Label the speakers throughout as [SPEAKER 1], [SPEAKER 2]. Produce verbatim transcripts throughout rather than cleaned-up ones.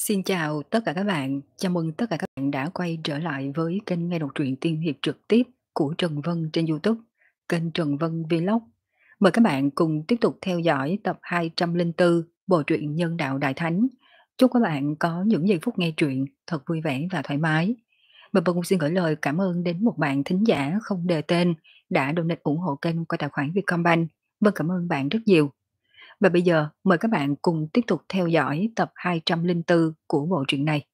[SPEAKER 1] Xin chào tất cả các bạn, chào mừng tất cả các bạn đã quay trở lại với kênh nghe đọc truyện tiên hiệp trực tiếp của Trần Vân trên YouTube, kênh Trần Vân Vlog. Mời các bạn cùng tiếp tục theo dõi tập hai trăm lẻ bốn bộ truyện Nhân đạo Đại Thánh. Chúc các bạn có những giây phút nghe truyện thật vui vẻ và thoải mái. Và Vân cũng xin gửi lời cảm ơn đến một bạn thính giả không đề tên đã donate ủng hộ kênh qua tài khoản Vietcombank. Vân cảm ơn bạn rất nhiều. Và bây giờ mời các bạn cùng tiếp tục theo dõi tập hai trăm lẻ bốn của bộ truyện này.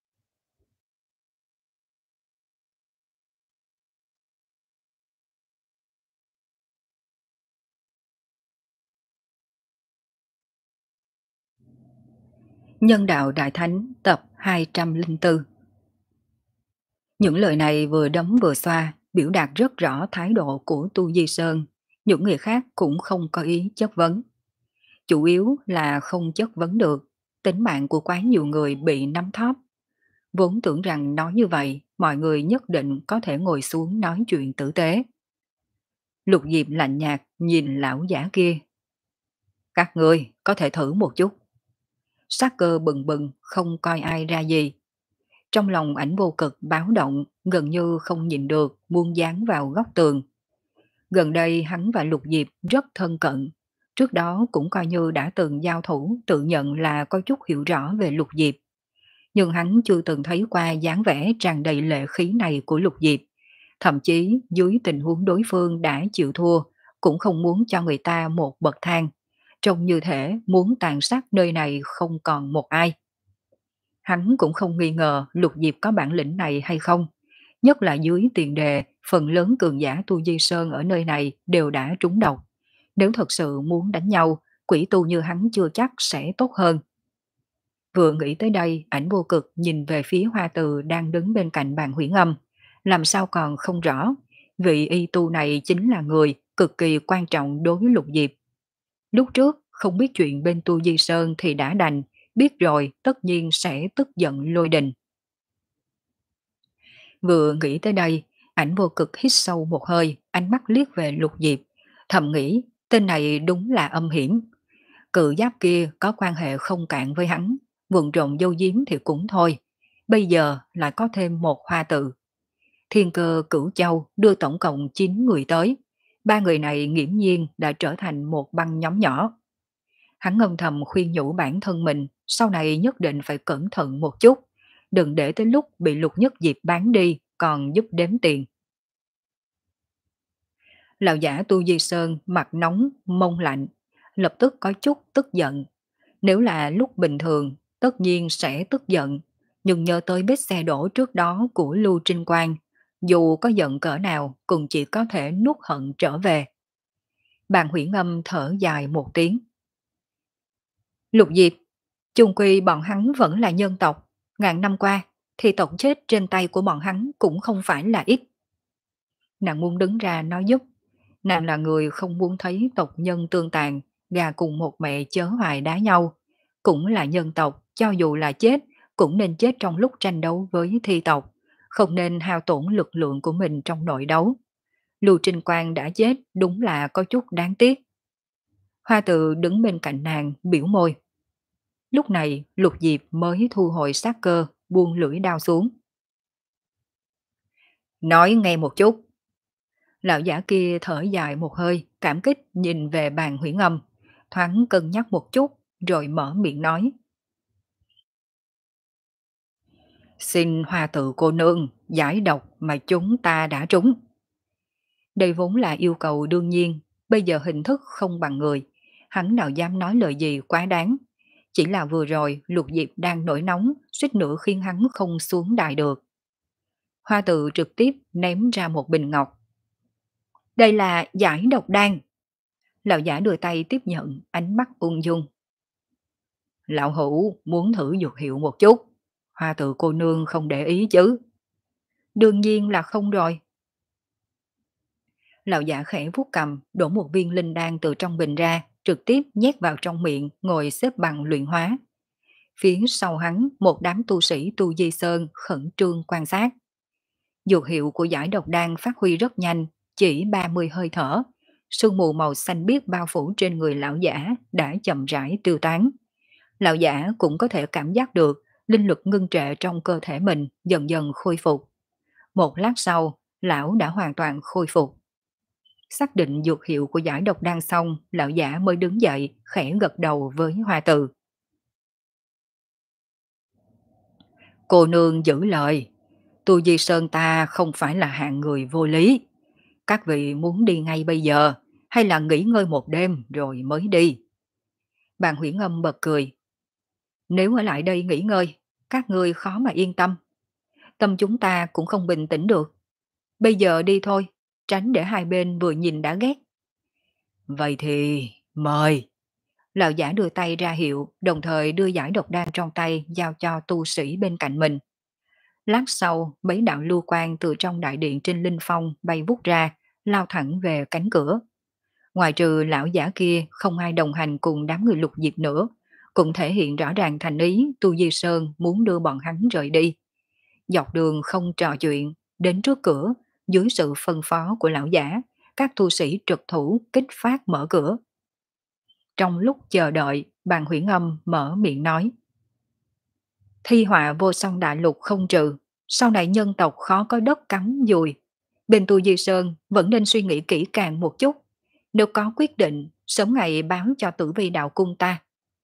[SPEAKER 1] Nhân đạo Đại Thánh tập hai trăm lẻ bốn. Những lời này vừa đấm vừa xoa, biểu đạt rất rõ thái độ của Tu Di Sơn. Những người khác cũng không có ý chất vấn. Chủ yếu là không chất vấn được, tính mạng của quá nhiều người bị nắm thóp. Vốn tưởng rằng nói như vậy, mọi người nhất định có thể ngồi xuống nói chuyện tử tế. Lục Diệp lạnh nhạt nhìn lão giả kia. Các ngươi có thể thử một chút. Sát cơ bừng bừng, không coi ai ra gì. Trong lòng ảnh vô cực báo động, gần như không nhịn được, muốn dán vào góc tường. Gần đây hắn và Lục Diệp rất thân cận. Trước đó cũng coi như đã từng giao thủ, tự nhận là có chút hiểu rõ về Lục Diệp. Nhưng hắn chưa từng thấy qua dáng vẻ tràn đầy lệ khí này của Lục Diệp. Thậm chí dưới tình huống đối phương đã chịu thua, cũng không muốn cho người ta một bậc thang. Trông như thể muốn tàn sát nơi này không còn một ai. Hắn cũng không nghi ngờ Lục Diệp có bản lĩnh này hay không. Nhất là dưới tiền đề, phần lớn cường giả Tu Di Sơn ở nơi này đều đã trúng độc. Nếu thật sự muốn đánh nhau, quỷ tu như hắn chưa chắc sẽ tốt hơn. Vừa nghĩ tới đây, ảnh vô cực nhìn về phía Hoa Từ đang đứng bên cạnh bàn huyễn âm. Làm sao còn không rõ, vị y tu này chính là người cực kỳ quan trọng đối với Lục Diệp. Lúc trước không biết chuyện bên Tu Di Sơn thì đã đành, biết rồi tất nhiên sẽ tức giận lôi đình. Vừa nghĩ tới đây, ảnh vô cực hít sâu một hơi, ánh mắt liếc về Lục Diệp, thầm nghĩ tên này đúng là âm hiểm. Cự giáp kia có quan hệ không cạn với hắn, vụn trộn dâu diếm thì cũng thôi. Bây giờ lại có thêm một Hoa Tự. Thiên Cơ Cửu Châu đưa tổng cộng chín người tới. Ba người này nghiễm nhiên đã trở thành một băng nhóm nhỏ. Hắn ngâm thầm khuyên nhủ bản thân mình, sau này nhất định phải cẩn thận một chút, đừng để tới lúc bị Lục Nhất Diệp bán đi, còn giúp đếm tiền. Lão giả Tu Di Sơn mặt nóng, mông lạnh, lập tức có chút tức giận. Nếu là lúc bình thường, tất nhiên sẽ tức giận, nhưng nhớ tới vết xe đổ trước đó của Lưu Trinh Quang, dù có giận cỡ nào cũng chỉ có thể nuốt hận trở về. Bàn huyễn âm thở dài một tiếng. Lục Diệp, chung quy bọn hắn vẫn là nhân tộc, ngàn năm qua thì tộc chết trên tay của bọn hắn cũng không phải là ít. Nàng muốn đứng ra nói giúp, nàng là người không muốn thấy tộc nhân tương tàn, gà cùng một mẹ chớ hoài đá nhau, cũng là nhân tộc, cho dù là chết cũng nên chết trong lúc tranh đấu với thi tộc, không nên hao tổn lực lượng của mình trong nội đấu. Lưu Trinh Quang đã chết đúng là có chút đáng tiếc. Hoa Tự đứng bên cạnh nàng biểu môi. Lúc này Lục Diệp mới thu hồi sát cơ, buông lưỡi đao xuống. Nói nghe một chút. Lão giả kia thở dài một hơi, cảm kích nhìn về bàn huyễn âm, thoáng cân nhắc một chút, rồi mở miệng nói. Xin Hoa Tự cô nương giải độc mà chúng ta đã trúng. Đây vốn là yêu cầu đương nhiên, bây giờ hình thức không bằng người, hắn nào dám nói lời gì quá đáng. Chỉ là vừa rồi Lục Diệp đang nổi nóng, suýt nữa khiến hắn không xuống đài được. Hoa Tự trực tiếp ném ra một bình ngọc. Đây là giải độc đan. Lão giả đưa tay tiếp nhận, ánh mắt ung dung. Lão hữu muốn thử dược hiệu một chút. Hoa Tự cô nương không để ý chứ? Đương nhiên là không rồi. Lão giả khẽ vuốt cầm, đổ một viên linh đan từ trong bình ra, trực tiếp nhét vào trong miệng, ngồi xếp bằng luyện hóa. Phía sau hắn, một đám tu sĩ Tu Di Sơn khẩn trương quan sát. Dược hiệu của giải độc đan phát huy rất nhanh, chỉ ba mươi hơi thở. Sương mù màu xanh biếc bao phủ trên người lão giả đã chậm rãi tiêu tán. Lão giả cũng có thể cảm giác được linh lực ngưng trệ trong cơ thể mình dần dần khôi phục. Một lát sau, lão đã hoàn toàn khôi phục. Xác định dược hiệu của giải độc đan xong, lão giả mới đứng dậy, khẽ gật đầu với Hoa Từ. Cô nương giữ lời, Tu Di Sơn ta không phải là hạng người vô lý. Các vị muốn đi ngay bây giờ, hay là nghỉ ngơi một đêm rồi mới đi? Bàn Huyễn Âm bật cười. Nếu ở lại đây nghỉ ngơi, các ngươi khó mà yên tâm. Tâm chúng ta cũng không bình tĩnh được. Bây giờ đi thôi, tránh để hai bên vừa nhìn đã ghét. Vậy thì, mời. Lão giả đưa tay ra hiệu, đồng thời đưa giải độc đan trong tay giao cho tu sĩ bên cạnh mình. Lát sau, mấy đạo lưu quang từ trong đại điện trên linh phong bay vút ra, lao thẳng về cánh cửa. Ngoài trừ lão giả kia, không ai đồng hành cùng đám người Lục Diệp nữa, cũng thể hiện rõ ràng thành ý Tu Di Sơn muốn đưa bọn hắn rời đi. Dọc đường không trò chuyện, đến trước cửa, dưới sự phân phó của lão giả, các tu sĩ trực thủ kích phát mở cửa. Trong lúc chờ đợi, Bàn Huyễn Âm mở miệng nói. Thi họa vô song đại lục không trừ, sau này nhân tộc khó có đất cắm dùi. Bên Tu Di Sơn vẫn nên suy nghĩ kỹ càng một chút. Nếu có quyết định, sớm ngày báo cho Tử Vi đạo cung ta.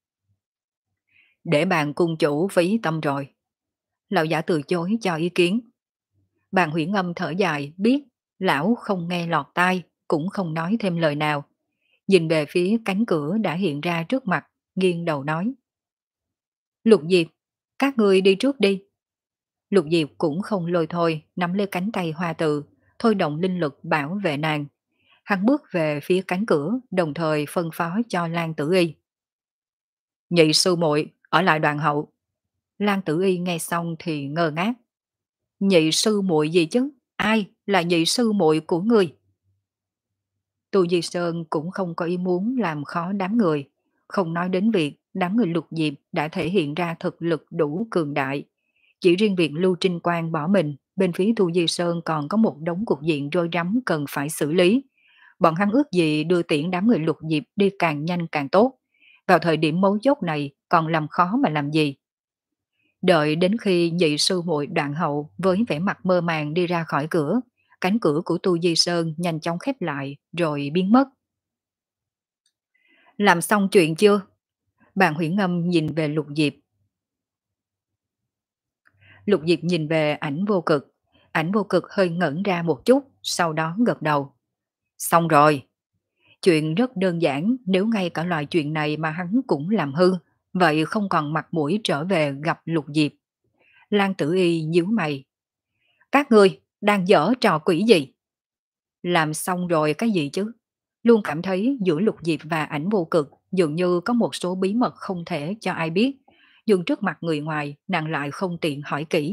[SPEAKER 1] Để bàn cung chủ phí tâm rồi. Lão giả từ chối cho ý kiến. Bàn Huyễn Âm thở dài biết lão không nghe lọt tai, cũng không nói thêm lời nào. Nhìn về phía cánh cửa đã hiện ra trước mặt, nghiêng đầu nói. Lục Diệp, các ngươi đi trước đi. Lục Diệp cũng không lôi thôi, nắm lấy cánh tay Hoa Từ, thôi động linh lực bảo vệ nàng. Hắn bước về phía cánh cửa, đồng thời phân phó cho Lan Tử Y. Nhị sư muội ở lại đoàn hậu. Lan Tử Y nghe xong thì ngơ ngác. Nhị sư muội gì chứ? Ai là nhị sư muội của ngươi? Tu Di Sơn cũng không có ý muốn làm khó đám người, không nói đến việc đám người Lục Diệp đã thể hiện ra thực lực đủ cường đại. Chỉ riêng việc Lưu Trinh Quang bỏ mình, bên phía Tu Di Sơn còn có một đống cục diện rối rắm cần phải xử lý. Bọn hắn ước gì đưa tiễn đám người Lục Diệp đi càng nhanh càng tốt. Vào thời điểm mấu chốt này còn làm khó mà làm gì. Đợi đến khi nhị sư muội Đoạn Hậu với vẻ mặt mơ màng đi ra khỏi cửa, cánh cửa của Tu Di Sơn nhanh chóng khép lại rồi biến mất. Làm xong chuyện chưa? Bàn Huyễn Âm nhìn về Lục Diệp. Lục Diệp nhìn về Ảnh Vô Cực. Ảnh Vô Cực hơi ngẩn ra một chút, sau đó gật đầu. Xong rồi. Chuyện rất đơn giản, nếu ngay cả loại chuyện này mà hắn cũng làm hư, vậy không còn mặt mũi trở về gặp Lục Diệp. Lan Tử Y nhíu mày. Các ngươi đang dở trò quỷ gì? Làm xong rồi cái gì chứ? Luôn cảm thấy giữa Lục Diệp và Ảnh Vô Cực dường như có một số bí mật không thể cho ai biết. Nhưng trước mặt người ngoài, nàng lại không tiện hỏi kỹ.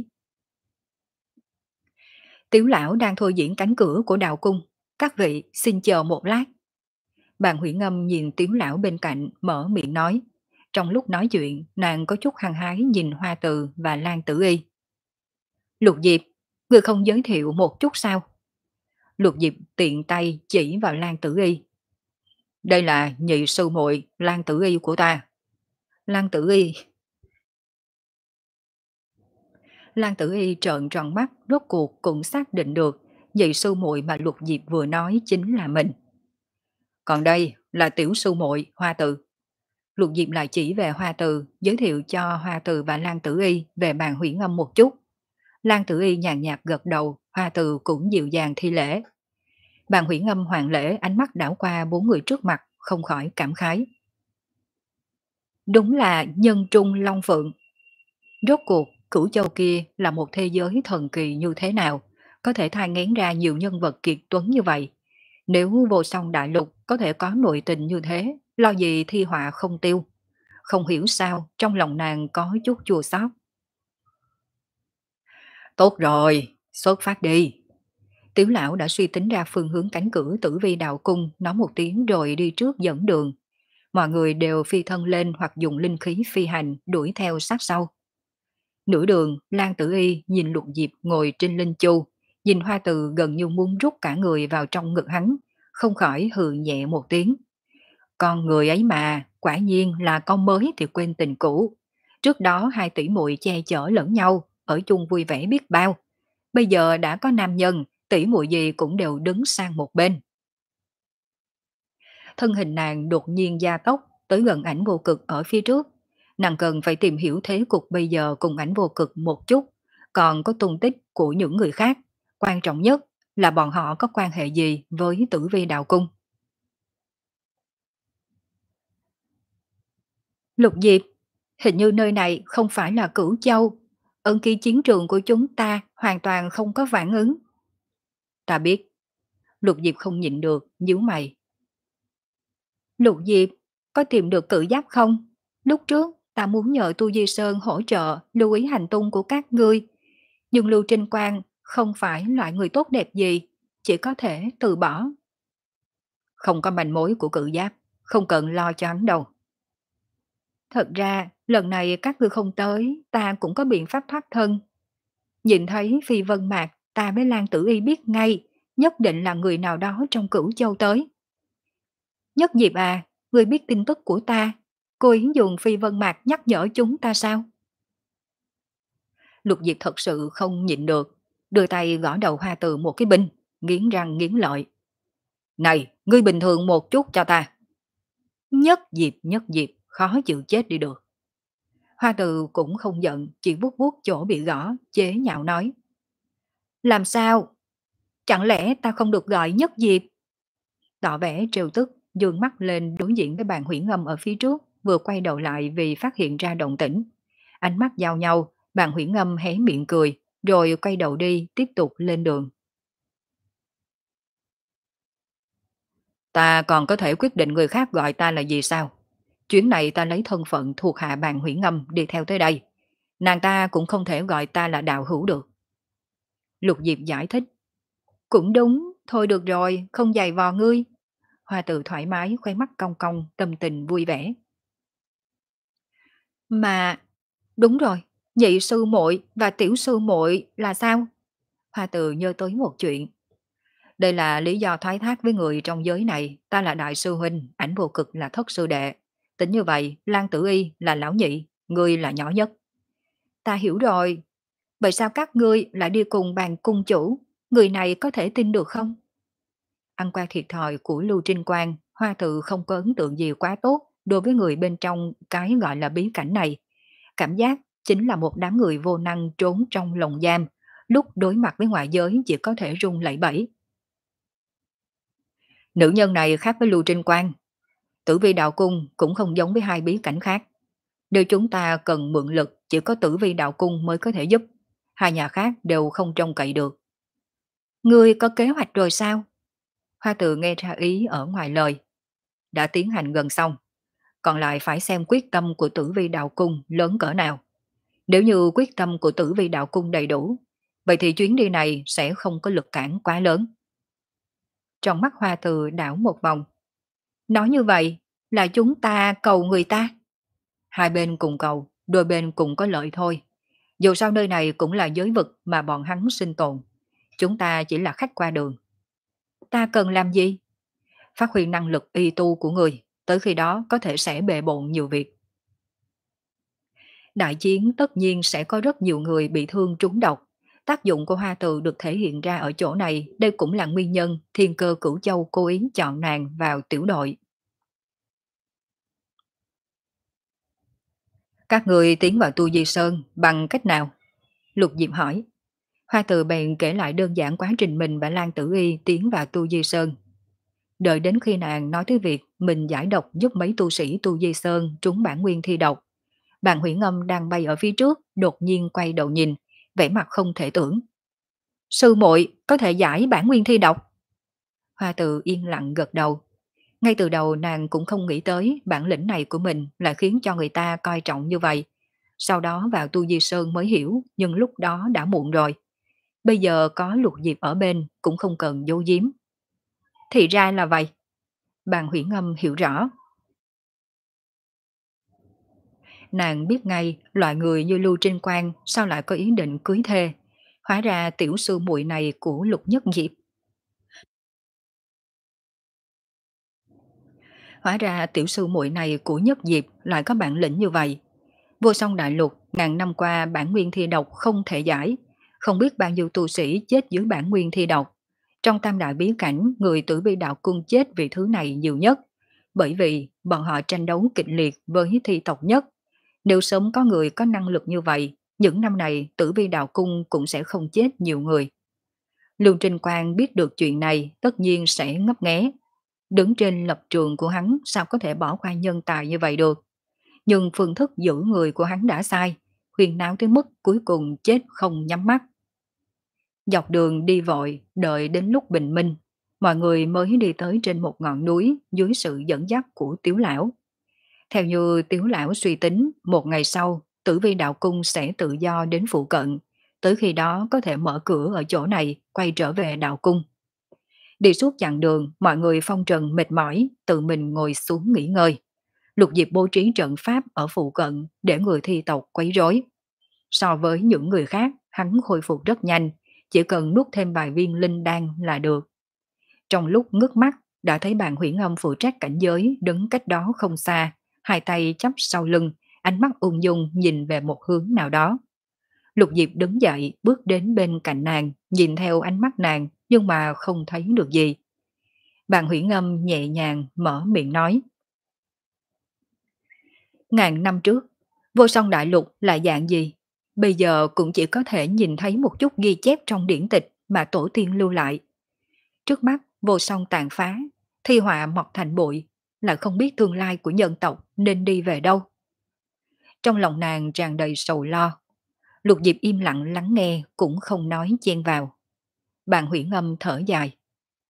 [SPEAKER 1] Tiểu lão đang thôi diễn cánh cửa của đạo cung. Các vị xin chờ một lát. Bàn Huyễn Âm nhìn Tiếu lão bên cạnh mở miệng nói. Trong lúc nói chuyện, nàng có chút hăng hái nhìn Hoa Từ và Lan Tử Y. Lục Diệp, người không giới thiệu một chút sao? Lục Diệp tiện tay chỉ vào Lan Tử Y. Đây là nhị sư muội Lan Tử Y của ta. Lan Tử Y. Lan Tử Y trợn tròn mắt, rốt cuộc cũng xác định được nhị sư muội mà Lục Diệp vừa nói chính là mình. Còn đây là tiểu sư muội Hoa Từ. Lục Diệp lại chỉ về Hoa Từ, giới thiệu cho Hoa Từ và Lan Tử Y về Bàn Huyễn Âm một chút. Lan Tử Y nhàn nhạt gật đầu, Hoa Từ cũng dịu dàng thi lễ. Bàn Huyễn Âm hoàng lễ ánh mắt đảo qua bốn người trước mặt, không khỏi cảm khái. Đúng là nhân trung long phượng. Rốt cuộc, Cửu Châu kia là một thế giới thần kỳ như thế nào, có thể thai ngén ra nhiều nhân vật kiệt tuấn như vậy. Nếu vô song đại lục có thể có nội tình như thế, lo gì thi họa không tiêu. Không hiểu sao, trong lòng nàng có chút chua xót. Tốt rồi, xuất phát đi. Tiểu lão đã suy tính ra phương hướng cánh cửa Tử Vi đạo cung, nói một tiếng rồi đi trước dẫn đường. Mọi người đều phi thân lên hoặc dùng linh khí phi hành đuổi theo sát sau. Nửa đường, Lan Tử Y nhìn Lục Diệp ngồi trên linh chu, nhìn Hoa Từ gần như muốn rút cả người vào trong ngực hắn, không khỏi hừ nhẹ một tiếng. Con người ấy mà, quả nhiên là con mới thì quên tình cũ. Trước đó hai tỷ muội che chở lẫn nhau, ở chung vui vẻ biết bao. Bây giờ đã có nam nhân, tỷ muội gì cũng đều đứng sang một bên. Thân hình nàng đột nhiên gia tốc tới gần ảnh vô cực ở phía trước. Nàng cần phải tìm hiểu thế cục bây giờ cùng ảnh vô cực một chút, còn có tung tích của những người khác. Quan trọng nhất là bọn họ có quan hệ gì với Tử Vi Đạo Cung. Lục Diệp, hình như nơi này không phải là Cửu Châu. Ân ký chiến trường của chúng ta hoàn toàn không có phản ứng. Ta biết. Lục Diệp không nhịn được, nhíu mày. Lục Diệp, có tìm được cự giáp không? Lúc trước, ta muốn nhờ Tu Di Sơn hỗ trợ lưu ý hành tung của các ngươi. Nhưng Lưu Trinh Quang không phải loại người tốt đẹp gì, chỉ có thể từ bỏ. Không có manh mối của cự giáp, không cần lo cho hắn đâu. Thật ra, lần này các ngươi không tới, ta cũng có biện pháp thoát thân. Nhìn thấy Phi Vân Mạc, ta với Lan Tử Y biết ngay, nhất định là người nào đó trong Cửu Châu tới. Nhất Diệp à, ngươi biết tin tức của ta, cô ấy dùng Phi Vân Mạc nhắc nhở chúng ta sao? Lục Diệp thật sự không nhịn được, đưa tay gõ đầu Hoa Từ một cái binh, nghiến răng nghiến lợi. Này, ngươi bình thường một chút cho ta. Nhất Diệp, Nhất Diệp, khó chịu chết đi được. Hoa Từ cũng không giận, chỉ vuốt vuốt chỗ bị gõ, chế nhạo nói. Làm sao? Chẳng lẽ ta không được gọi Nhất Diệp? Tỏ vẻ trêu tức, dương mắt lên đối diện với bàn huyễn ngâm ở phía trước, vừa quay đầu lại vì phát hiện ra động tĩnh. Ánh mắt giao nhau, bàn huyễn ngâm hé miệng cười, rồi quay đầu đi, tiếp tục lên đường. Ta còn có thể quyết định người khác gọi ta là gì sao? Chuyến này ta lấy thân phận thuộc hạ bàn huyễn ngâm đi theo tới đây. Nàng ta cũng không thể gọi ta là đạo hữu được. Lục Diệp giải thích. Cũng đúng, thôi được rồi, không giày vò ngươi. Hoa Từ thoải mái, khoe mắt cong cong, tâm tình vui vẻ. Mà, đúng rồi, nhị sư muội và tiểu sư muội là sao? Hoa Từ nhớ tới một chuyện. Đây là lý do thoái thác với người trong giới này, ta là đại sư huynh, ảnh vô cực là thất sư đệ. Tính như vậy, Lan Tử Y là lão nhị, ngươi là nhỏ nhất. Ta hiểu rồi. Vậy sao các ngươi lại đi cùng bàn cung chủ? Người này có thể tin được không? Ăn qua thiệt thòi của Lưu Trinh Quang, Hoa Tự không có ấn tượng gì quá tốt đối với người bên trong cái gọi là bí cảnh này. Cảm giác chính là một đám người vô năng trốn trong lồng giam, lúc đối mặt với ngoại giới chỉ có thể run lẩy bẩy. Nữ nhân này khác với Lưu Trinh Quang. Tử Vi Đạo Cung cũng không giống với hai bí cảnh khác. Nếu chúng ta cần mượn lực, chỉ có Tử Vi Đạo Cung mới có thể giúp. Hai nhà khác đều không trông cậy được. Ngươi có kế hoạch rồi sao? Hoa Tự nghe ra ý ở ngoài lời. Đã tiến hành gần xong. Còn lại phải xem quyết tâm của Tử Vi Đạo Cung lớn cỡ nào. Nếu như quyết tâm của Tử Vi Đạo Cung đầy đủ, vậy thì chuyến đi này sẽ không có lực cản quá lớn. Trong mắt Hoa Tự đảo một vòng. Nói như vậy là chúng ta cầu người ta. Hai bên cùng cầu, đôi bên cùng có lợi thôi. Dù sao nơi này cũng là giới vực mà bọn hắn sinh tồn. Chúng ta chỉ là khách qua đường. Ta cần làm gì? Phát huy năng lực y tu của người, tới khi đó có thể sẽ bề bộn nhiều việc. Đại chiến tất nhiên sẽ có rất nhiều người bị thương trúng độc. Tác dụng của Hoa Từ được thể hiện ra ở chỗ này, đây cũng là nguyên nhân Thiên Cơ Cửu Châu cố ý chọn nàng vào tiểu đội. Các người tiến vào Tu Di Sơn bằng cách nào? Lục Diệp hỏi. Hoa Từ bèn kể lại đơn giản quá trình mình và Lan Tử Y tiến vào Tu Di Sơn. Đợi đến khi nàng nói tới việc mình giải độc giúp mấy tu sĩ Tu Di Sơn trúng bản nguyên thi độc. Bàn Huyễn Ngâm đang bay ở phía trước, đột nhiên quay đầu nhìn, vẻ mặt không thể tưởng. Sư muội có thể giải bản nguyên thi độc. Hoa Từ yên lặng gật đầu. Ngay từ đầu nàng cũng không nghĩ tới bản lĩnh này của mình lại khiến cho người ta coi trọng như vậy. Sau đó vào Tu Di Sơn mới hiểu, nhưng lúc đó đã muộn rồi. Bây giờ có Lục Diệp ở bên cũng không cần giấu giếm. Thì ra là vậy. Bàn Huyễn Ngâm hiểu rõ. Nàng biết ngay loại người như Lưu Trinh Quang sao lại có ý định cưới thê. Hóa ra tiểu sư muội này của Lục Nhất Diệp. Hóa ra tiểu sư muội này của Nhất Diệp lại có bản lĩnh như vậy. Vô song đại lục ngàn năm qua bản nguyên thi độc không thể giải, không biết bao nhiêu tu sĩ chết dưới bản nguyên thi độc. Trong tam đại bí cảnh, người tử vi đạo cung chết vì thứ này nhiều nhất, bởi vì bọn họ tranh đấu kịch liệt với thi tộc nhất. Nếu sớm có người có năng lực như vậy, những năm này tử vi đạo cung cũng sẽ không chết nhiều người. Lương Trinh Quang biết được chuyện này tất nhiên sẽ ngấp nghé. Đứng trên lập trường của hắn sao có thể bỏ qua nhân tài như vậy được. Nhưng phương thức giữ người của hắn đã sai, khuyên náo tới mức cuối cùng chết không nhắm mắt. Dọc đường đi vội, đợi đến lúc bình minh, mọi người mới đi tới trên một ngọn núi dưới sự dẫn dắt của Tiếu Lão. Theo như Tiếu Lão suy tính, một ngày sau, Tử Vi Đạo Cung sẽ tự do đến phụ cận, tới khi đó có thể mở cửa ở chỗ này, quay trở về Đạo Cung. Đi suốt chặng đường, mọi người phong trần mệt mỏi, tự mình ngồi xuống nghỉ ngơi. Lục Diệp bố trí trận pháp ở phụ cận để người thi tộc quấy rối. So với những người khác, hắn khôi phục rất nhanh, chỉ cần nuốt thêm vài viên linh đan là được. Trong lúc ngước mắt, đã thấy bạn Huyễn Âm phụ trách cảnh giới đứng cách đó không xa, hai tay chắp sau lưng, ánh mắt ung dung nhìn về một hướng nào đó. Lục Diệp đứng dậy, bước đến bên cạnh nàng, nhìn theo ánh mắt nàng, nhưng mà không thấy được gì. Bạn Huyễn Âm nhẹ nhàng mở miệng nói. Ngàn năm trước, vô song đại lục là dạng gì? Bây giờ cũng chỉ có thể nhìn thấy một chút ghi chép trong điển tịch mà tổ tiên lưu lại. Trước mắt, vô song tàn phá, thi họa mọc thành bụi, là không biết tương lai của nhân tộc nên đi về đâu. Trong lòng nàng tràn đầy sầu lo. Lục Diệp im lặng lắng nghe cũng không nói chen vào. Bạn Huyễn Âm thở dài.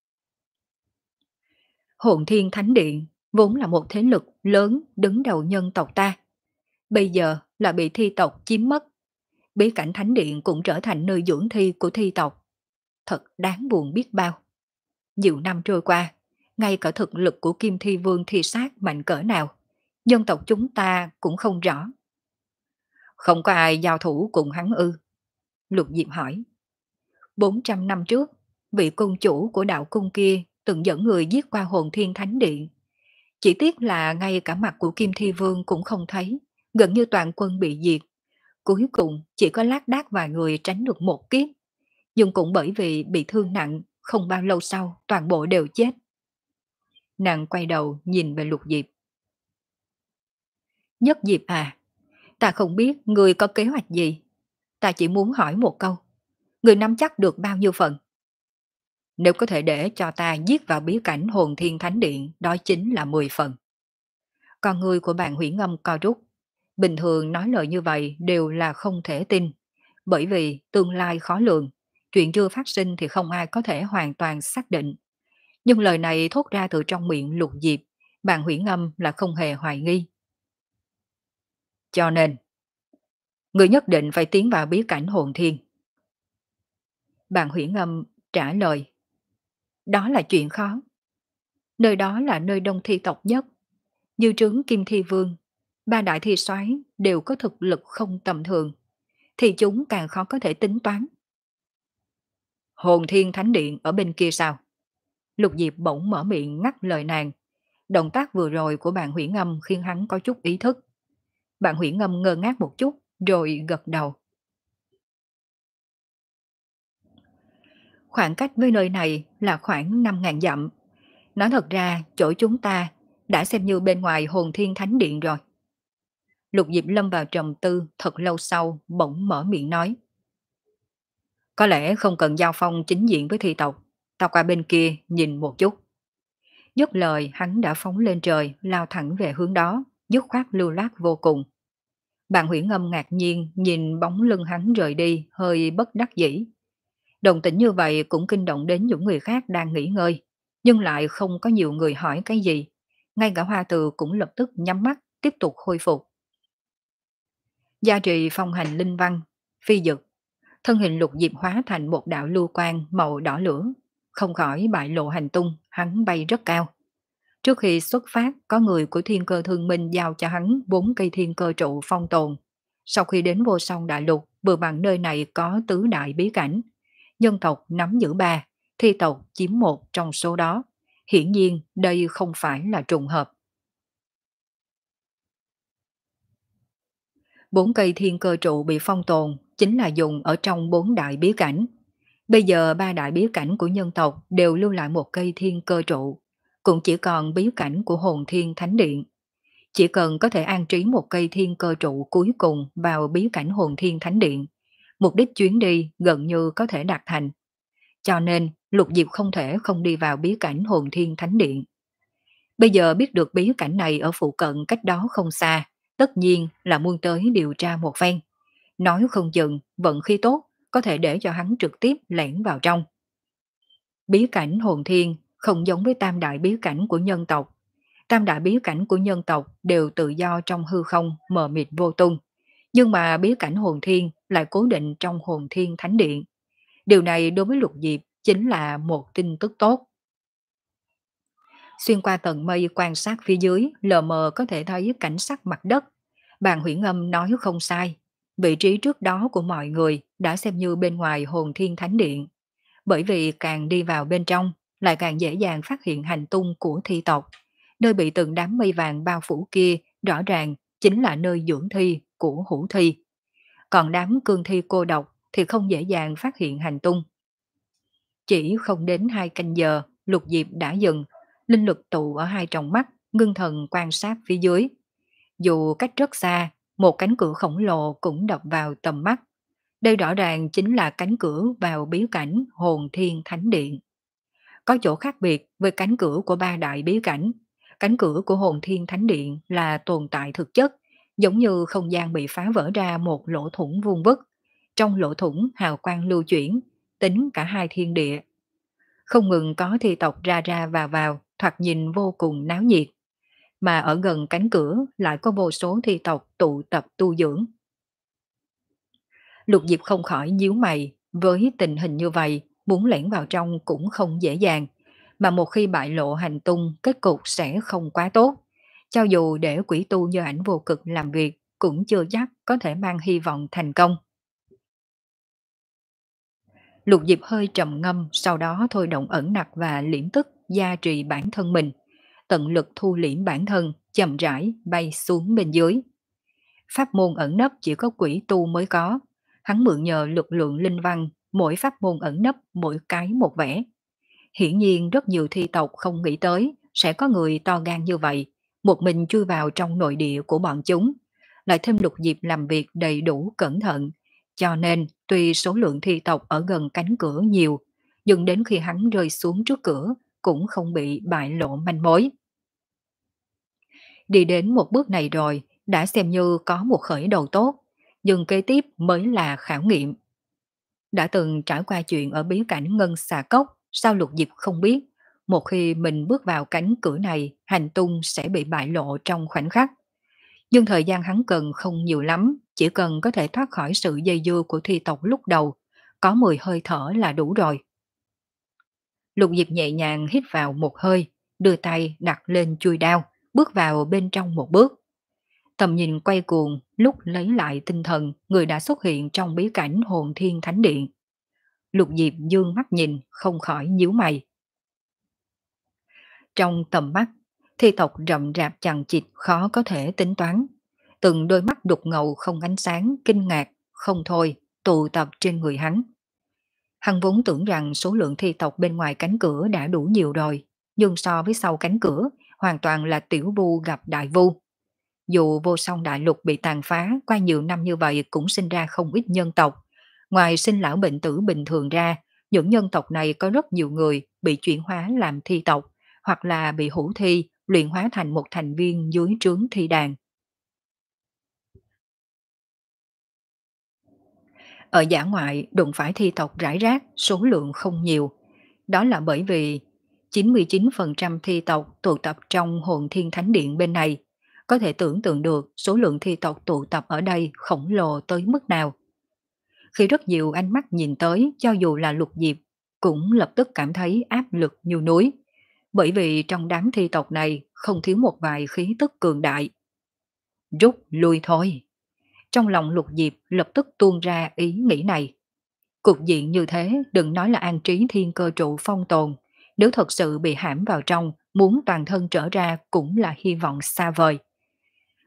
[SPEAKER 1] Hồn Thiên Thánh Điện vốn là một thế lực lớn đứng đầu nhân tộc ta. Bây giờ là bị thi tộc chiếm mất. Bí cảnh Thánh Điện cũng trở thành nơi dưỡng thi của thi tộc. Thật đáng buồn biết bao. Nhiều năm trôi qua, ngay cả thực lực của Kim Thi Vương thi sát mạnh cỡ nào, dân tộc chúng ta cũng không rõ. Không có ai giao thủ cùng hắn ư? Lục Diệp hỏi. bốn trăm năm trước, vị cung chủ của đạo cung kia từng dẫn người giết qua Hồn Thiên Thánh Điện. Chỉ tiếc là ngay cả mặt của Kim Thi Vương cũng không thấy, gần như toàn quân bị diệt. Cuối cùng chỉ có lác đác vài người tránh được một kiếp, nhưng cũng bởi vì bị thương nặng, không bao lâu sau toàn bộ đều chết. Nàng quay đầu nhìn về Lục Diệp. Nhất Diệp à, ta không biết người có kế hoạch gì. Ta chỉ muốn hỏi một câu. Người nắm chắc được bao nhiêu phần? Nếu có thể để cho ta giết vào bí cảnh Hồn Thiên Thánh Điện, đó chính là mười phần. Con người của bạn Huyễn Âm co rút. Bình thường nói lời như vậy đều là không thể tin. Bởi vì tương lai khó lường, chuyện chưa phát sinh thì không ai có thể hoàn toàn xác định. Nhưng lời này thốt ra từ trong miệng Lục Diệp, bạn Huyễn Âm là không hề hoài nghi. Cho nên, người nhất định phải tiến vào bí cảnh Hồn Thiên. Bạn Huyễn Âm trả lời. Đó là chuyện khó. Nơi đó là nơi đông thi tộc nhất. Dư trướng Kim Thi Vương, ba đại thi soái đều có thực lực không tầm thường, thì chúng càng khó có thể tính toán. Hồn Thiên Thánh Điện ở bên kia sao? Lục Diệp bỗng mở miệng ngắt lời nàng. Động tác vừa rồi của bạn Huyễn Âm khiến hắn có chút ý thức. Bạn Huyễn Âm ngơ ngác một chút rồi gật đầu. Khoảng cách với nơi này là khoảng năm ngàn dặm. Nói thật ra chỗ chúng ta đã xem như bên ngoài Hồn Thiên Thánh Điện rồi. Lục Diệp lâm vào trầm tư thật lâu sau bỗng mở miệng nói. Có lẽ không cần giao phong chính diện với thi tộc. Ta qua bên kia nhìn một chút. Dứt lời hắn đã phóng lên trời lao thẳng về hướng đó, dứt khoát lưu loát vô cùng. Bạn Huyễn Âm ngạc nhiên nhìn bóng lưng hắn rời đi hơi bất đắc dĩ. Đồng tĩnh như vậy cũng kinh động đến những người khác đang nghỉ ngơi, nhưng lại không có nhiều người hỏi cái gì. Ngay cả Hoa Từ cũng lập tức nhắm mắt tiếp tục khôi phục. Gia trì phong hành linh văn, phi dực, thân hình Lục Diệp hóa thành một đạo lưu quang màu đỏ lửa, không khỏi bại lộ hành tung, hắn bay rất cao. Trước khi xuất phát, có người của Thiên Cơ Thương Minh giao cho hắn bốn cây thiên cơ trụ phong tồn. Sau khi đến Vô Song Đại Lục, vừa bằng nơi này có tứ đại bí cảnh. Nhân tộc nắm giữ ba, thi tộc chiếm một trong số đó. Hiển nhiên đây không phải là trùng hợp. Bốn cây thiên cơ trụ bị phong tồn chính là dùng ở trong bốn đại bí cảnh. Bây giờ ba đại bí cảnh của nhân tộc đều lưu lại một cây thiên cơ trụ, cũng chỉ còn bí cảnh của hồn thiên thánh điện. Chỉ cần có thể an trí một cây thiên cơ trụ cuối cùng vào bí cảnh hồn thiên thánh điện, mục đích chuyến đi gần như có thể đạt thành. Cho nên Lục Diệp không thể không đi vào bí cảnh hồn thiên thánh điện. Bây giờ biết được bí cảnh này ở phụ cận cách đó không xa, tất nhiên là muốn tới điều tra một phen. Nói không chừng, vận khí tốt, có thể để cho hắn trực tiếp lẻn vào trong. Bí cảnh hồn thiên không giống với tam đại bí cảnh của nhân tộc. Tam đại bí cảnh của nhân tộc đều tự do trong hư không, mờ mịt vô tung. Nhưng mà bí cảnh hồn thiên lại cố định trong hồn thiên thánh điện. Điều này đối với Lục Diệp chính là một tin tức tốt. Xuyên qua tầng mây quan sát phía dưới, lờ mờ có thể thấy cảnh sắc mặt đất. Bàn Huyễn Âm nói không sai, vị trí trước đó của mọi người đã xem như bên ngoài hồn thiên thánh điện. Bởi vì càng đi vào bên trong, lại càng dễ dàng phát hiện hành tung của thi tộc. Nơi bị từng đám mây vàng bao phủ kia rõ ràng chính là nơi dưỡng thi của hữu thi. Còn đám cương thi cô độc thì không dễ dàng phát hiện hành tung. Chỉ không đến hai canh giờ, Lục Diệp đã dừng, linh lực tụ ở hai tròng mắt, ngưng thần quan sát phía dưới. Dù cách rất xa, một cánh cửa khổng lồ cũng đập vào tầm mắt. Đây rõ ràng chính là cánh cửa vào bí cảnh hồn thiên thánh điện. Có chỗ khác biệt với cánh cửa của ba đại bí cảnh. Cánh cửa của hồn thiên thánh điện là tồn tại thực chất, giống như không gian bị phá vỡ ra một lỗ thủng vuông vức. Trong lỗ thủng hào quang lưu chuyển, tính cả hai thiên địa. Không ngừng có thi tộc ra ra vào vào, thoạt nhìn vô cùng náo nhiệt. Mà ở gần cánh cửa lại có vô số thi tộc tụ tập tu dưỡng. Lục Diệp không khỏi nhíu mày, với tình hình như vậy, muốn lẻn vào trong cũng không dễ dàng, mà một khi bại lộ hành tung, kết cục sẽ không quá tốt. Cho dù để quỷ tu như ảnh vô cực làm việc, cũng chưa chắc có thể mang hy vọng thành công. Lục Diệp hơi trầm ngâm, sau đó thôi động ẩn nặc và liễm tức gia trì bản thân mình, tận lực thu liễm bản thân, chậm rãi bay xuống bên dưới. Pháp môn ẩn nấp chỉ có quỷ tu mới có, hắn mượn nhờ lực lượng linh văn, mỗi pháp môn ẩn nấp mỗi cái một vẻ. Hiển nhiên rất nhiều thi tộc không nghĩ tới sẽ có người to gan như vậy, một mình chui vào trong nội địa của bọn chúng, lại thêm Lục Diệp làm việc đầy đủ cẩn thận, cho nên tuy số lượng thi tộc ở gần cánh cửa nhiều, nhưng đến khi hắn rơi xuống trước cửa cũng không bị bại lộ manh mối. Đi đến một bước này rồi, đã xem như có một khởi đầu tốt, nhưng kế tiếp mới là khảo nghiệm. Đã từng trải qua chuyện ở bí cảnh Ngân Xà Cốc, sao Lục Diệp không biết, một khi mình bước vào cánh cửa này, hành tung sẽ bị bại lộ trong khoảnh khắc. Nhưng thời gian hắn cần không nhiều lắm, chỉ cần có thể thoát khỏi sự dây dưa của thi tộc lúc đầu, có mười hơi thở là đủ rồi. Lục Diệp nhẹ nhàng hít vào một hơi, đưa tay đặt lên chuôi đao, bước vào bên trong một bước. Tầm nhìn quay cuồng, lúc lấy lại tinh thần, người đã xuất hiện trong bí cảnh hồn thiên thánh điện. Lục Diệp dương mắt nhìn, không khỏi nhíu mày. Trong tầm mắt, thi tộc rậm rạp chằng chịt khó có thể tính toán. Từng đôi mắt đục ngầu không ánh sáng, kinh ngạc, không thôi, tụ tập trên người hắn. Hắn vốn tưởng rằng số lượng thi tộc bên ngoài cánh cửa đã đủ nhiều rồi, nhưng so với sau cánh cửa, hoàn toàn là tiểu vu gặp đại vu. Dù vô song đại lục bị tàn phá qua nhiều năm như vậy cũng sinh ra không ít nhân tộc. Ngoài sinh lão bệnh tử bình thường ra, những nhân tộc này có rất nhiều người bị chuyển hóa làm thi tộc, hoặc là bị hữu thi, luyện hóa thành một thành viên dưới trướng thi đàn. Ở dã ngoại đụng phải thi tộc rải rác, số lượng không nhiều. Đó là bởi vì chín mươi chín phần trăm thi tộc tụ tập trong hồn thiên thánh điện bên này. Có thể tưởng tượng được số lượng thi tộc tụ tập ở đây khổng lồ tới mức nào. Khi rất nhiều ánh mắt nhìn tới, cho dù là Lục Diệp, cũng lập tức cảm thấy áp lực như núi. Bởi vì trong đám thi tộc này không thiếu một vài khí tức cường đại. Rút lui thôi. Trong lòng Lục Diệp lập tức tuôn ra ý nghĩ này. Cục diện như thế đừng nói là an trí thiên cơ trụ phong tồn. Nếu thật sự bị hãm vào trong, muốn toàn thân trở ra cũng là hy vọng xa vời.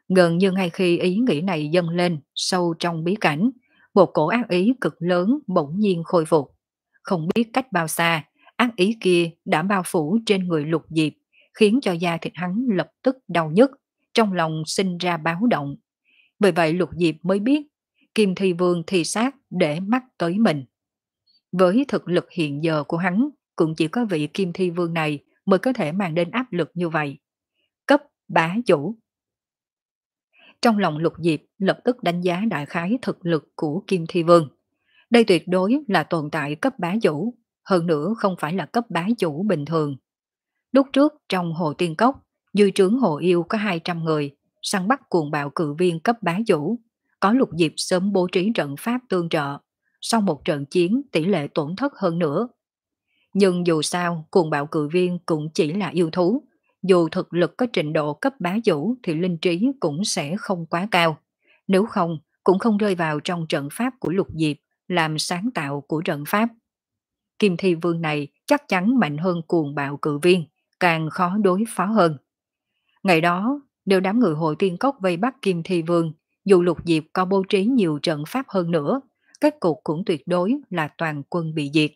[SPEAKER 1] Gần như ngay khi ý nghĩ này dâng lên sâu trong bí cảnh, một cổ ác ý cực lớn bỗng nhiên khôi phục. Không biết cách bao xa, ác ý kia đã bao phủ trên người Lục Diệp, khiến cho da thịt hắn lập tức đau nhức, trong lòng sinh ra báo động. Vì vậy Lục Diệp mới biết, Kim Thi Vương thi sát để mắt tới mình. Với thực lực hiện giờ của hắn, cũng chỉ có vị Kim Thi Vương này mới có thể mang đến áp lực như vậy. Cấp bá chủ. Trong lòng Lục Diệp lập tức đánh giá đại khái thực lực của Kim Thi Vương. Đây tuyệt đối là tồn tại cấp bá chủ, hơn nữa không phải là cấp bá chủ bình thường. Lúc trước trong Hồ Tiên Cốc, dưới trướng Hồ Yêu có hai trăm người, săn bắt cuồng bạo cự viên cấp bá chủ, có Lục Diệp sớm bố trí trận pháp tương trợ, sau một trận chiến tỷ lệ tổn thất hơn nữa. Nhưng dù sao, cuồng bạo cự viên cũng chỉ là yêu thú, dù thực lực có trình độ cấp bá chủ thì linh trí cũng sẽ không quá cao. Nếu không, cũng không rơi vào trong trận pháp của Lục Diệp, làm sáng tạo của trận pháp. Kim Thi Vương này chắc chắn mạnh hơn cuồng bạo cự viên, càng khó đối phó hơn. Ngày đó, nếu đám người hội tiên cốc vây bắt Kim Thi Vương, dù Lục Diệp có bố trí nhiều trận pháp hơn nữa, kết cục cũng tuyệt đối là toàn quân bị diệt.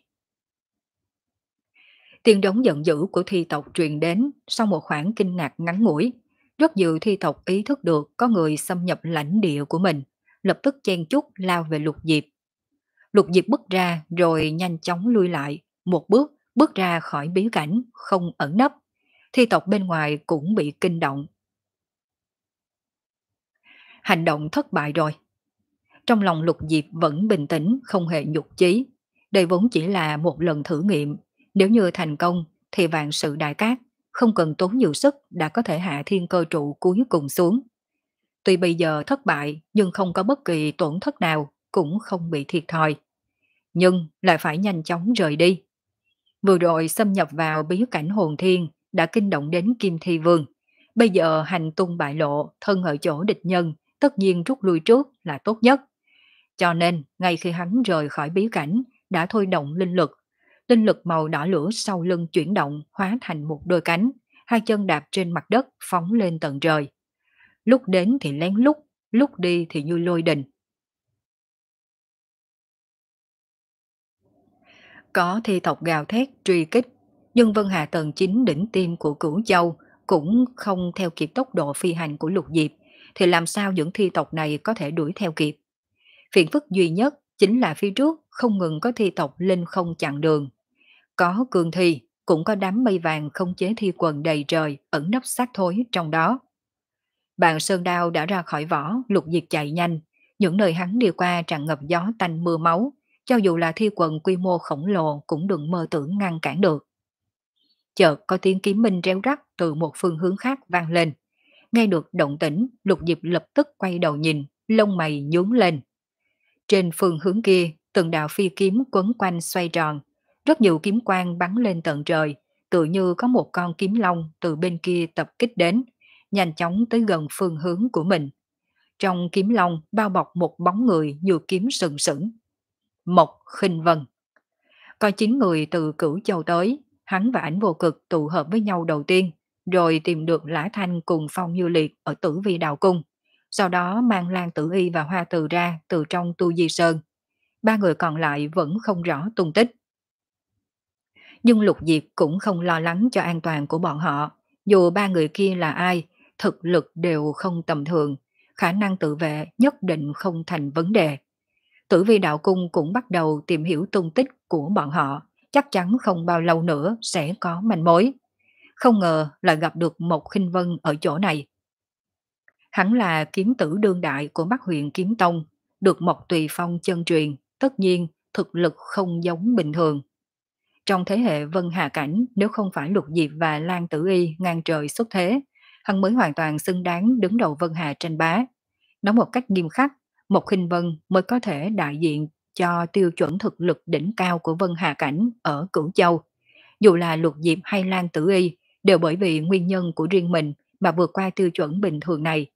[SPEAKER 1] Tiếng đống giận dữ của thi tộc truyền đến sau một khoảng kinh ngạc ngắn ngủi. Rất nhiều thi tộc ý thức được có người xâm nhập lãnh địa của mình, lập tức chen chúc lao về Lục Diệp. Lục Diệp bước ra rồi nhanh chóng lui lại, một bước bước ra khỏi bí cảnh, không ẩn nấp. Thi tộc bên ngoài cũng bị kinh động. Hành động thất bại rồi. Trong lòng Lục Diệp vẫn bình tĩnh, không hề nhục chí. Đây vốn chỉ là một lần thử nghiệm. Nếu như thành công thì vạn sự đại cát, không cần tốn nhiều sức đã có thể hạ thiên cơ trụ cuối cùng xuống. Tuy bây giờ thất bại nhưng không có bất kỳ tổn thất nào, cũng không bị thiệt thòi. Nhưng lại phải nhanh chóng rời đi. Vừa rồi xâm nhập vào bí cảnh hồn thiên đã kinh động đến Kim Thi Vương. Bây giờ hành tung bại lộ, thân ở chỗ địch nhân, tất nhiên rút lui trước là tốt nhất. Cho nên, ngay khi hắn rời khỏi bí cảnh, đã thôi động linh lực. Linh lực màu đỏ lửa sau lưng chuyển động, hóa thành một đôi cánh, hai chân đạp trên mặt đất phóng lên tận trời. Lúc đến thì lén lút, lúc đi thì như lôi đình. Có thi tộc gào thét truy kích, nhưng Vân Hà tầng chín đỉnh tim của Cửu Châu cũng không theo kịp tốc độ phi hành của Lục Diệp, thì làm sao những thi tộc này có thể đuổi theo kịp. Phiền phức duy nhất chính là phía trước không ngừng có thi tộc lên không chặn đường. Có cường thi, cũng có đám mây vàng không chế thi quần đầy trời ẩn nấp sát thối trong đó. Bàn sơn đao đã ra khỏi vỏ, Lục Diệp chạy nhanh, những nơi hắn đi qua tràn ngập gió tanh mưa máu, cho dù là thi quần quy mô khổng lồ cũng đừng mơ tưởng ngăn cản được. Chợt có tiếng kiếm minh reo rắc từ một phương hướng khác vang lên. Nghe được động tĩnh, Lục Diệp lập tức quay đầu nhìn, lông mày nhướng lên. Trên phương hướng kia, từng đạo phi kiếm quấn quanh xoay tròn, rất nhiều kiếm quang bắn lên tận trời, tự như có một con kiếm long từ bên kia tập kích đến, nhanh chóng tới gần phương hướng của mình. Trong kiếm long bao bọc một bóng người như kiếm sừng sững. Mộc Khinh Vân. Có chín người từ Cửu Châu tới, hắn và Ảnh Vô Cực tụ hợp với nhau đầu tiên, rồi tìm được Lã Thanh cùng Phong Như Liệt ở Tử Vi Đạo Cung. Sau đó mang Lan Tử Y và Hoa Từ ra từ trong Tu Di Sơn. Ba người còn lại vẫn không rõ tung tích. Nhưng Lục Diệp cũng không lo lắng cho an toàn của bọn họ. Dù ba người kia là ai, thực lực đều không tầm thường, khả năng tự vệ nhất định không thành vấn đề. Tử Vi Đạo Cung cũng bắt đầu tìm hiểu tung tích của bọn họ, chắc chắn không bao lâu nữa sẽ có manh mối. Không ngờ là gặp được một Khinh Vân ở chỗ này. Hắn là kiếm tử đương đại của Bắc huyện Kiếm Tông, được Mộc Tùy Phong chân truyền, tất nhiên thực lực không giống bình thường. Trong thế hệ Vân Hà Cảnh, nếu không phải Lục Diệp và Lan Tử Y ngang trời xuất thế, hắn mới hoàn toàn xứng đáng đứng đầu Vân Hà tranh bá. Nói một cách nghiêm khắc, Mộc Khinh Vân mới có thể đại diện cho tiêu chuẩn thực lực đỉnh cao của Vân Hà Cảnh ở Cửu Châu. Dù là Lục Diệp hay Lan Tử Y, đều bởi vì nguyên nhân của riêng mình mà vượt qua tiêu chuẩn bình thường này.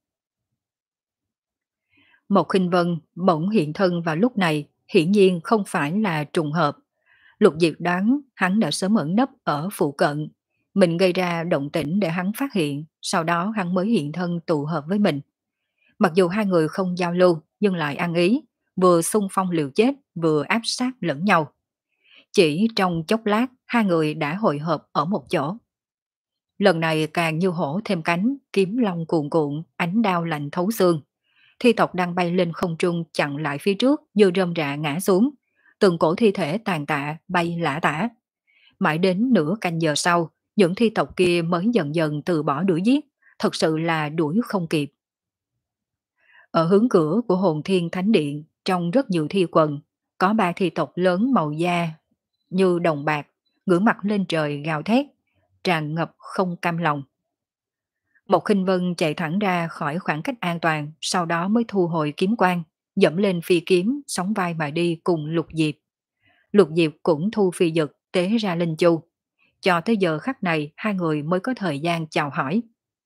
[SPEAKER 1] Mộc Khinh Vân bỗng hiện thân vào lúc này, hiển nhiên không phải là trùng hợp. Lục Diệp đoán hắn đã sớm ẩn nấp ở phụ cận. Mình gây ra động tĩnh để hắn phát hiện, sau đó hắn mới hiện thân tụ hợp với mình. Mặc dù hai người không giao lưu nhưng lại ăn ý, vừa xung phong liều chết vừa áp sát lẫn nhau. Chỉ trong chốc lát, hai người đã hội hợp ở một chỗ. Lần này càng như hổ thêm cánh, kiếm long cuồn cuộn, ánh đao lạnh thấu xương. Thi tộc đang bay lên không trung chặn lại phía trước như rơm rạ ngã xuống. Từng cổ thi thể tàn tạ bay lả tả. Mãi đến nửa canh giờ sau, những thi tộc kia mới dần dần từ bỏ đuổi giết, thật sự là đuổi không kịp. Ở hướng cửa của hồn thiên thánh điện, trong rất nhiều thi quần, có ba thi tộc lớn màu da như đồng bạc, ngửa mặt lên trời gào thét, tràn ngập không cam lòng. Một khinh vân chạy thẳng ra khỏi khoảng cách an toàn, sau đó mới thu hồi kiếm quang, dẫm lên phi kiếm, sóng vai mà đi cùng Lục Diệp. Lục Diệp cũng thu phi dực, tế ra linh chu. Cho tới giờ khắc này, hai người mới có thời gian chào hỏi.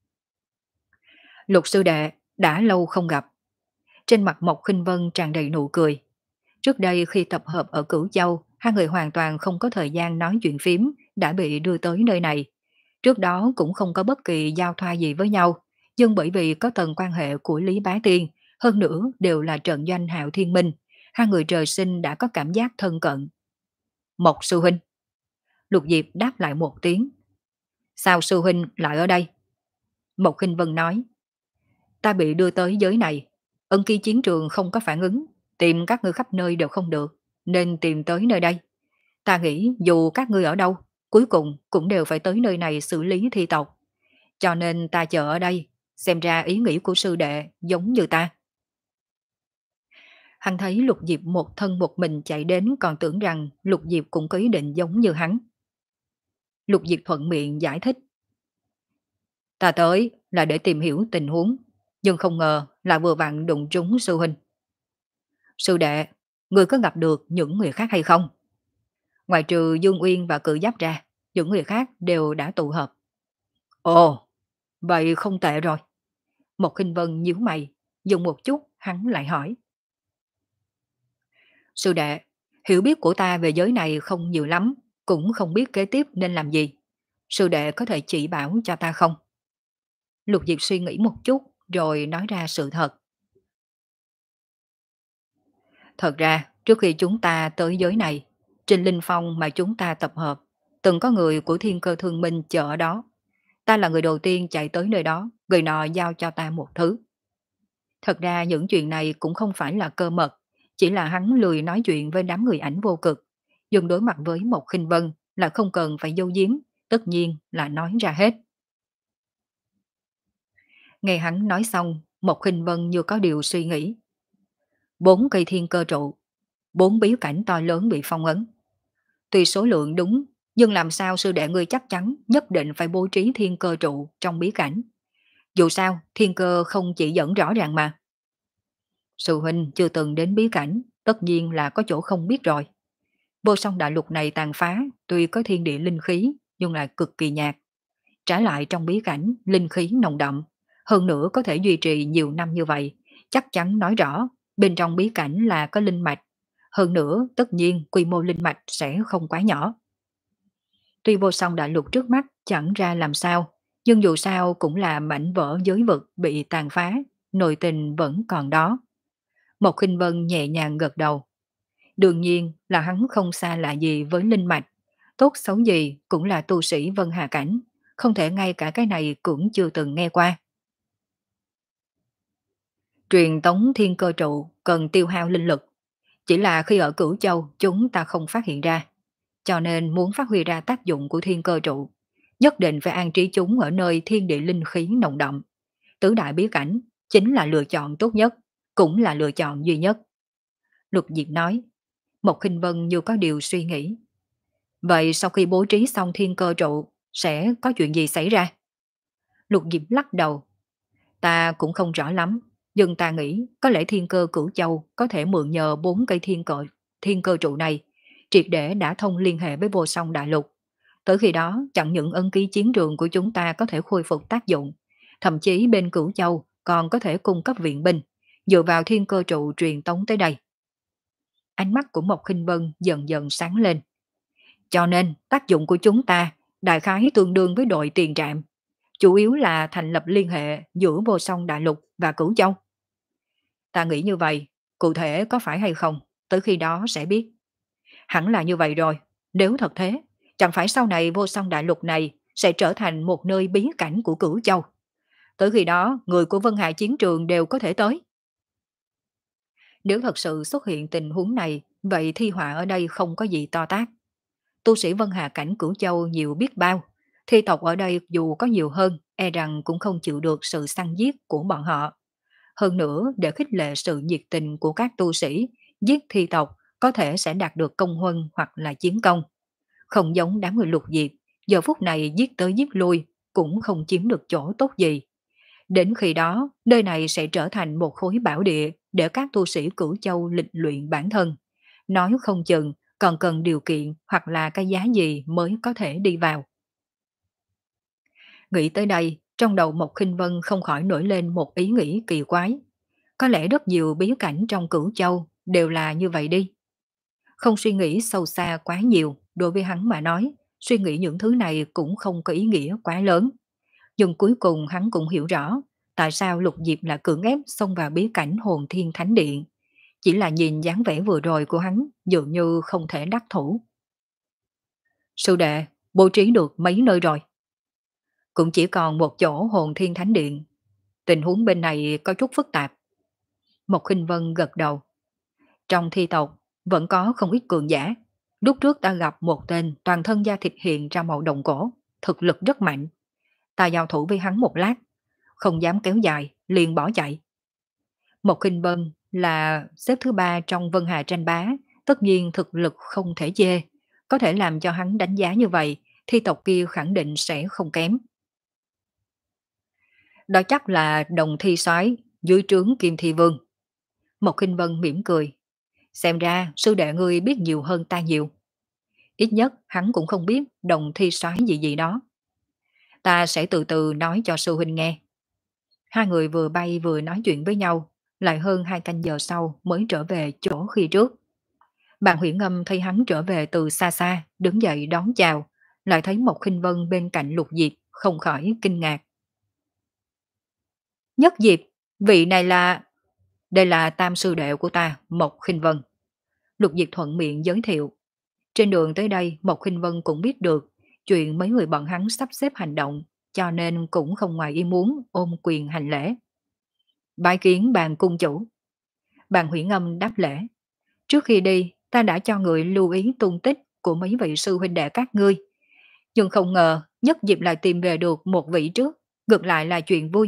[SPEAKER 1] Lục sư đệ, đã lâu không gặp. Trên mặt Mộc Khinh Vân tràn đầy nụ cười. Trước đây khi tập hợp ở Cửu Châu, hai người hoàn toàn không có thời gian nói chuyện phím, đã bị đưa tới nơi này. Trước đó cũng không có bất kỳ giao thoa gì với nhau, nhưng bởi vì có tầng quan hệ của Lý Bá Tiên, hơn nữa đều là trận doanh Hạo Thiên Minh, hai người trời sinh đã có cảm giác thân cận. Mộc sư huynh. Lục Diệp đáp lại một tiếng. Sao sư huynh lại ở đây? Mộc Khinh Vân nói. Ta bị đưa tới giới này, ân ký chiến trường không có phản ứng, tìm các ngươi khắp nơi đều không được, nên tìm tới nơi đây. Ta nghĩ dù các ngươi ở đâu, cuối cùng cũng đều phải tới nơi này xử lý thi tộc. Cho nên ta chờ ở đây, xem ra ý nghĩ của sư đệ giống như ta. Hắn thấy Lục Diệp một thân một mình chạy đến còn tưởng rằng Lục Diệp cũng có ý định giống như hắn. Lục Diệp thuận miệng giải thích. Ta tới là để tìm hiểu tình huống, nhưng không ngờ là vừa vặn đụng trúng sư huynh. Sư đệ, người có gặp được những người khác hay không? Ngoài trừ Dương Uyên và Cự Giáp ra, những người khác đều đã tụ hợp. Ồ, vậy không tệ rồi. Một Khinh Vân nhíu mày, dùng một chút hắn lại hỏi. Sư đệ, hiểu biết của ta về giới này không nhiều lắm, cũng không biết kế tiếp nên làm gì. Sư đệ có thể chỉ bảo cho ta không? Lục Diệp suy nghĩ một chút rồi nói ra sự thật. Thật ra, trước khi chúng ta tới giới này, trên Linh Phong mà chúng ta tập hợp, từng có người của Thiên Cơ Thương Minh chờ ở đó. Ta là người đầu tiên chạy tới nơi đó, người nọ giao cho ta một thứ. Thật ra những chuyện này cũng không phải là cơ mật, chỉ là hắn lười nói chuyện với đám người ảnh vô cực. Nhưng đối mặt với một khinh vân là không cần phải giấu giếm, tất nhiên là nói ra hết. Nghe hắn nói xong, một khinh vân như có điều suy nghĩ. Bốn cây thiên cơ trụ, bốn bí cảnh to lớn bị phong ấn. Tuy số lượng đúng, nhưng làm sao sư đệ ngươi chắc chắn nhất định phải bố trí thiên cơ trụ trong bí cảnh. Dù sao, thiên cơ không chỉ dẫn rõ ràng mà. Sư huynh chưa từng đến bí cảnh, tất nhiên là có chỗ không biết rồi. Vô song đại lục này tàn phá, tuy có thiên địa linh khí, nhưng lại cực kỳ nhạt. Trái lại trong bí cảnh, linh khí nồng đậm, hơn nữa có thể duy trì nhiều năm như vậy, chắc chắn nói rõ, bên trong bí cảnh là có linh mạch. Hơn nữa, tất nhiên quy mô linh mạch sẽ không quá nhỏ. Tuy vô song đại lục trước mắt chẳng ra làm sao, nhưng dù sao cũng là mảnh vỡ giới vực bị tàn phá, nội tình vẫn còn đó. Một Khinh Vân nhẹ nhàng gật đầu. Đương nhiên là hắn không xa lạ gì với linh mạch, tốt xấu gì cũng là tu sĩ Vân Hà Cảnh, không thể ngay cả cái này cũng chưa từng nghe qua. Truyền tống thiên cơ trụ cần tiêu hao linh lực, chỉ là khi ở Cửu Châu chúng ta không phát hiện ra, cho nên muốn phát huy ra tác dụng của thiên cơ trụ, nhất định phải an trí chúng ở nơi thiên địa linh khí nồng đậm. Tứ đại bí cảnh chính là lựa chọn tốt nhất, cũng là lựa chọn duy nhất. Lục Diệp nói. Một Khinh Vân như có điều suy nghĩ. Vậy sau khi bố trí xong thiên cơ trụ, sẽ có chuyện gì xảy ra? Lục Diệp lắc đầu. Ta cũng không rõ lắm, nhưng ta nghĩ có lẽ thiên cơ Cửu Châu có thể mượn nhờ bốn cây thiên cơ, thiên cơ trụ này, triệt để đã thông liên hệ với vô song đại lục. Tới khi đó, chẳng những ân ký chiến trường của chúng ta có thể khôi phục tác dụng, thậm chí bên Cửu Châu còn có thể cung cấp viện binh, dựa vào thiên cơ trụ truyền tống tới đây. Ánh mắt của Mộc Khinh Vân dần dần sáng lên. Cho nên tác dụng của chúng ta đại khái tương đương với đội tiền trạm, chủ yếu là thành lập liên hệ giữa vô song đại lục và Cửu Châu. Ta nghĩ như vậy, cụ thể có phải hay không, tới khi đó sẽ biết. Hẳn là như vậy rồi, nếu thật thế, chẳng phải sau này vô song đại lục này sẽ trở thành một nơi bí cảnh của Cửu Châu. Tới khi đó, người của Vân Hà chiến trường đều có thể tới. Nếu thật sự xuất hiện tình huống này, vậy thi họa ở đây không có gì to tát. Tu sĩ Vân Hà cảnh Cửu Châu nhiều biết bao, thi tộc ở đây dù có nhiều hơn, e rằng cũng không chịu được sự săn giết của bọn họ. Hơn nữa, để khích lệ sự nhiệt tình của các tu sĩ, giết thi tộc có thể sẽ đạt được công huân hoặc là chiến công. Không giống đám người lục diệp, giờ phút này giết tới giết lui, cũng không chiếm được chỗ tốt gì. Đến khi đó, nơi này sẽ trở thành một khối bảo địa để các tu sĩ Cửu Châu lịch luyện bản thân. Nói không chừng, còn cần điều kiện hoặc là cái giá gì mới có thể đi vào. Nghĩ tới đây, trong đầu Mộc Khinh Vân không khỏi nổi lên một ý nghĩ kỳ quái. Có lẽ rất nhiều bí cảnh trong Cửu Châu đều là như vậy đi. Không suy nghĩ sâu xa quá nhiều, đối với hắn mà nói, suy nghĩ những thứ này cũng không có ý nghĩa quá lớn. Nhưng cuối cùng hắn cũng hiểu rõ, tại sao Lục Diệp là cưỡng ép xông vào bí cảnh Hồn Thiên Thánh Điện. Chỉ là nhìn dáng vẻ vừa rồi của hắn dường như không thể đắc thủ. Sư đệ, bố trí được mấy nơi rồi? Cũng chỉ còn một chỗ Hồn Thiên Thánh Điện. Tình huống bên này có chút phức tạp. Mộc Khinh Vân gật đầu. Trong thi tộc vẫn có không ít cường giả. Lúc trước ta gặp một tên toàn thân da thịt hiện ra màu đồng cổ, thực lực rất mạnh. Ta giao thủ với hắn một lát, không dám kéo dài, liền bỏ chạy. Mộc Khinh Vân là xếp thứ ba trong Vân Hà tranh bá, tất nhiên thực lực không thể chê, có thể làm cho hắn đánh giá như vậy, thi tộc kia khẳng định sẽ không kém. Đó chắc là đồng thi soái dưới trướng Kim Thi Vương. Mộc Khinh Vân mỉm cười. Xem ra sư đệ ngươi biết nhiều hơn ta nhiều. Ít nhất hắn cũng không biết đồng thi soái gì gì đó. Ta sẽ từ từ nói cho sư huynh nghe. Hai người vừa bay vừa nói chuyện với nhau, lại hơn hai canh giờ sau mới trở về chỗ khi trước. Bạn Huyễn Ngâm thấy hắn trở về từ xa xa, đứng dậy đón chào, lại thấy Mộc Khinh Vân bên cạnh Lục Diệp, không khỏi kinh ngạc. Nhất Diệp, vị này là... Đây là tam sư đệ của ta, Mộc Khinh Vân. Lục Diệp thuận miệng giới thiệu. Trên đường tới đây, Mộc Khinh Vân cũng biết được chuyện mấy người bọn hắn sắp xếp hành động, cho nên cũng không ngoài ý muốn ôm quyền hành lễ. Bái kiến bàn cung chủ. Bàn Huyễn Ngâm đáp lễ. Trước khi đi, ta đã cho người lưu ý tung tích của mấy vị sư huynh đệ các ngươi. Nhưng không ngờ, nhất dịp lại tìm về được một vị trước, ngược lại là chuyện vui.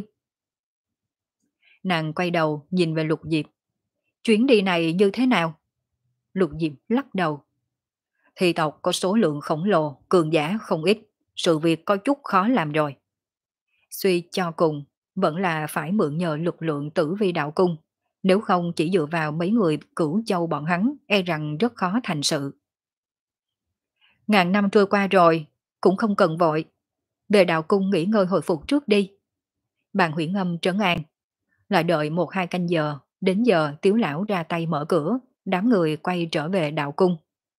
[SPEAKER 1] Nàng quay đầu nhìn về Lục Diệp. Chuyến đi này như thế nào? Lục Diệp lắc đầu. Thi tộc có số lượng khổng lồ, cường giả không ít, sự việc có chút khó làm rồi. Suy cho cùng, vẫn là phải mượn nhờ lực lượng Tử Vi đạo cung, nếu không chỉ dựa vào mấy người Cửu Châu bọn hắn, e rằng rất khó thành sự. Ngàn năm trôi qua rồi, cũng không cần vội, về đạo cung nghỉ ngơi hồi phục trước đi. Bàn Huyễn Ngâm trấn an, lại đợi một hai canh giờ, đến giờ Tiếu lão ra tay mở cửa, đám người quay trở về đạo cung.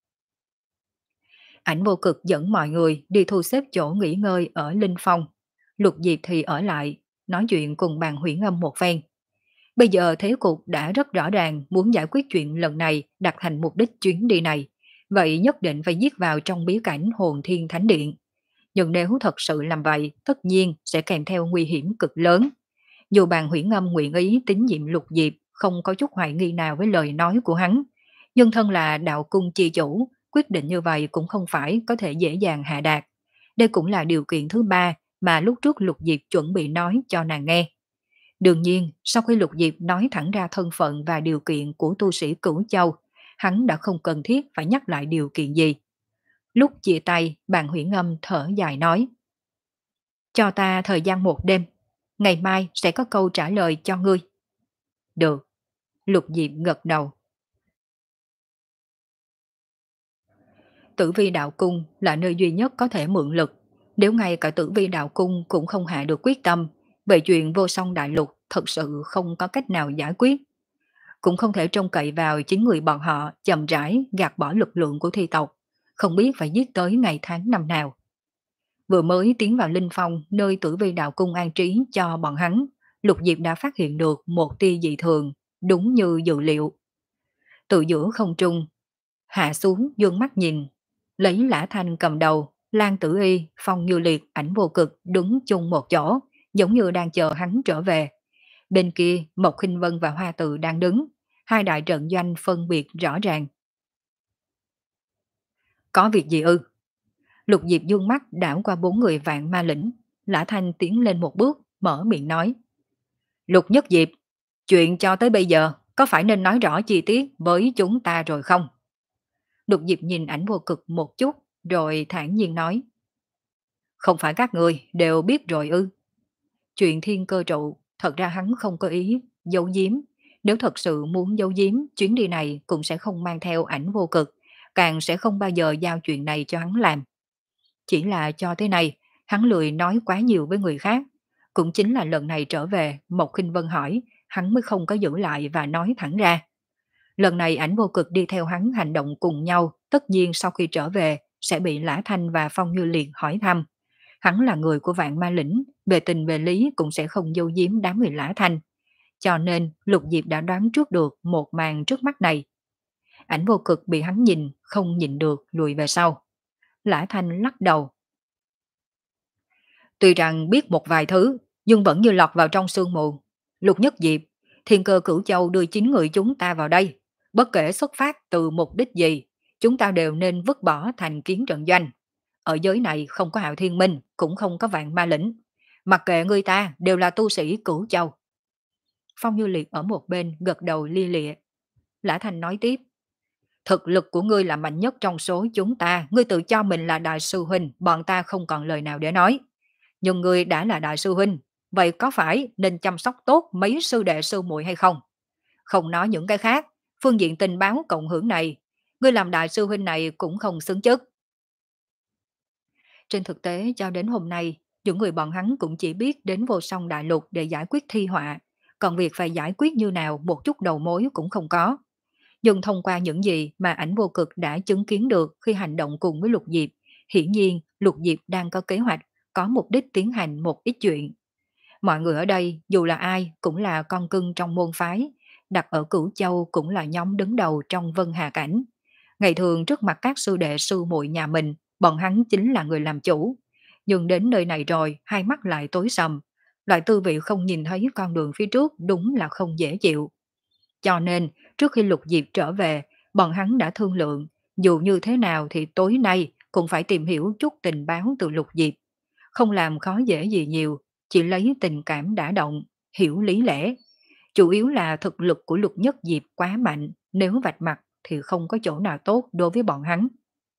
[SPEAKER 1] Ảnh Vô Cực dẫn mọi người đi thu xếp chỗ nghỉ ngơi ở Linh Phong. Lục Diệp thì ở lại, nói chuyện cùng Bàn Huyễn Ngâm một phen. Bây giờ thế cục đã rất rõ ràng, muốn giải quyết chuyện lần này đạt thành mục đích chuyến đi này. Vậy nhất định phải giết vào trong bí cảnh Hồn Thiên Thánh Điện. Nhưng nếu thật sự làm vậy, tất nhiên sẽ kèm theo nguy hiểm cực lớn. Dù Bàn Huyễn Ngâm nguyện ý tín nhiệm Lục Diệp, không có chút hoài nghi nào với lời nói của hắn. Nhưng thân là đạo cung chi chủ, quyết định như vậy cũng không phải có thể dễ dàng hạ đạt. Đây cũng là điều kiện thứ ba mà lúc trước Lục Diệp chuẩn bị nói cho nàng nghe. Đương nhiên, sau khi Lục Diệp nói thẳng ra thân phận và điều kiện của tu sĩ Cửu Châu, hắn đã không cần thiết phải nhắc lại điều kiện gì. Lúc chia tay, Bàn Huyễn Ngâm thở dài nói. Cho ta thời gian một đêm, ngày mai sẽ có câu trả lời cho ngươi. Được. Lục Diệp gật đầu. Tử Vi đạo cung là nơi duy nhất có thể mượn lực. Nếu ngay cả Tử Vi đạo cung cũng không hạ được quyết tâm, về chuyện vô song đại lục thật sự không có cách nào giải quyết. Cũng không thể trông cậy vào chính người bọn họ chậm rãi gạt bỏ lực lượng của thi tộc, không biết phải giết tới ngày tháng năm nào. Vừa mới tiến vào Linh Phong nơi Tử Vi đạo cung an trí cho bọn hắn, Lục Diệp đã phát hiện được một tia dị thường, đúng như dự liệu. Từ giữa không trung, hạ xuống dương mắt nhìn, lấy Lã Thanh cầm đầu, Lan Tử Y, Phong Như Liệt, Ảnh Vô Cực đứng chung một chỗ, giống như đang chờ hắn trở về. Bên kia, Mộc Khinh Vân và Hoa Tự đang đứng, hai đại trận doanh phân biệt rõ ràng. Có việc gì ư? Lục Diệp dương mắt đảo qua bốn người vạn ma lĩnh, Lã Thanh tiến lên một bước, mở miệng nói. Lục Nhất Diệp, chuyện cho tới bây giờ, có phải nên nói rõ chi tiết với chúng ta rồi không? Lục Diệp nhìn Ảnh Vô Cực một chút, rồi thản nhiên nói. Không phải các người đều biết rồi ư? Chuyện thiên cơ trụ, thật ra hắn không có ý giấu giếm. Nếu thật sự muốn giấu giếm, chuyến đi này cũng sẽ không mang theo Ảnh Vô Cực, càng sẽ không bao giờ giao chuyện này cho hắn làm. Chỉ là cho thế này, hắn lười nói quá nhiều với người khác. Cũng chính là lần này trở về, Mộc Khinh Vân hỏi, hắn mới không có giữ lại và nói thẳng ra. Lần này Ảnh Vô Cực đi theo hắn hành động cùng nhau, tất nhiên sau khi trở về sẽ bị Lã Thanh và Phong Như Liệt hỏi thăm. Hắn là người của Vạn Ma Lĩnh, về tình về lý cũng sẽ không giấu giếm đám người Lã Thanh. Cho nên Lục Diệp đã đoán trước được một màn trước mắt này. Ảnh Vô Cực bị hắn nhìn, không nhìn được lùi về sau. Lã Thanh lắc đầu. Tuy rằng biết một vài thứ, nhưng vẫn như lọt vào trong sương mù. Lục Nhất Diệp, Thiên Cơ Cửu Châu đưa chín người chúng ta vào đây. Bất kể xuất phát từ mục đích gì, chúng ta đều nên vứt bỏ thành kiến trận doanh. Ở giới này không có Hạo Thiên Minh, cũng không có Vạn Ma Lĩnh. Mặc kệ người ta đều là tu sĩ Cửu Châu. Phong Như Liệt ở một bên gật đầu lia lịa. Lã Thanh nói tiếp. Thực lực của ngươi là mạnh nhất trong số chúng ta, ngươi tự cho mình là đại sư huynh, bọn ta không còn lời nào để nói. Nhưng ngươi đã là đại sư huynh, vậy có phải nên chăm sóc tốt mấy sư đệ sư muội hay không? Không nói những cái khác, phương diện tình báo cộng hưởng này, ngươi làm đại sư huynh này cũng không xứng chức. Trên thực tế cho đến hôm nay, những người bọn hắn cũng chỉ biết đến Vô Song Đại Lục để giải quyết thi họa, còn việc phải giải quyết như nào một chút đầu mối cũng không có. Nhưng thông qua những gì mà Ảnh Vô Cực đã chứng kiến được khi hành động cùng với Lục Diệp, hiển nhiên Lục Diệp đang có kế hoạch, có mục đích tiến hành một ít chuyện. Mọi người ở đây dù là ai cũng là con cưng trong môn phái, đặt ở Cửu Châu cũng là nhóm đứng đầu trong Vân Hà Cảnh. Ngày thường trước mặt các sư đệ sư muội nhà mình, bọn hắn chính là người làm chủ. Nhưng đến nơi này rồi, hai mắt lại tối sầm. Loại tư vị không nhìn thấy con đường phía trước đúng là không dễ chịu. Cho nên, trước khi Lục Diệp trở về, bọn hắn đã thương lượng, dù như thế nào thì tối nay cũng phải tìm hiểu chút tình báo từ Lục Diệp. Không làm khó dễ gì nhiều, chỉ lấy tình cảm đả động, hiểu lý lẽ. Chủ yếu là thực lực của Lục Nhất Diệp quá mạnh, nếu vạch mặt thì không có chỗ nào tốt đối với bọn hắn.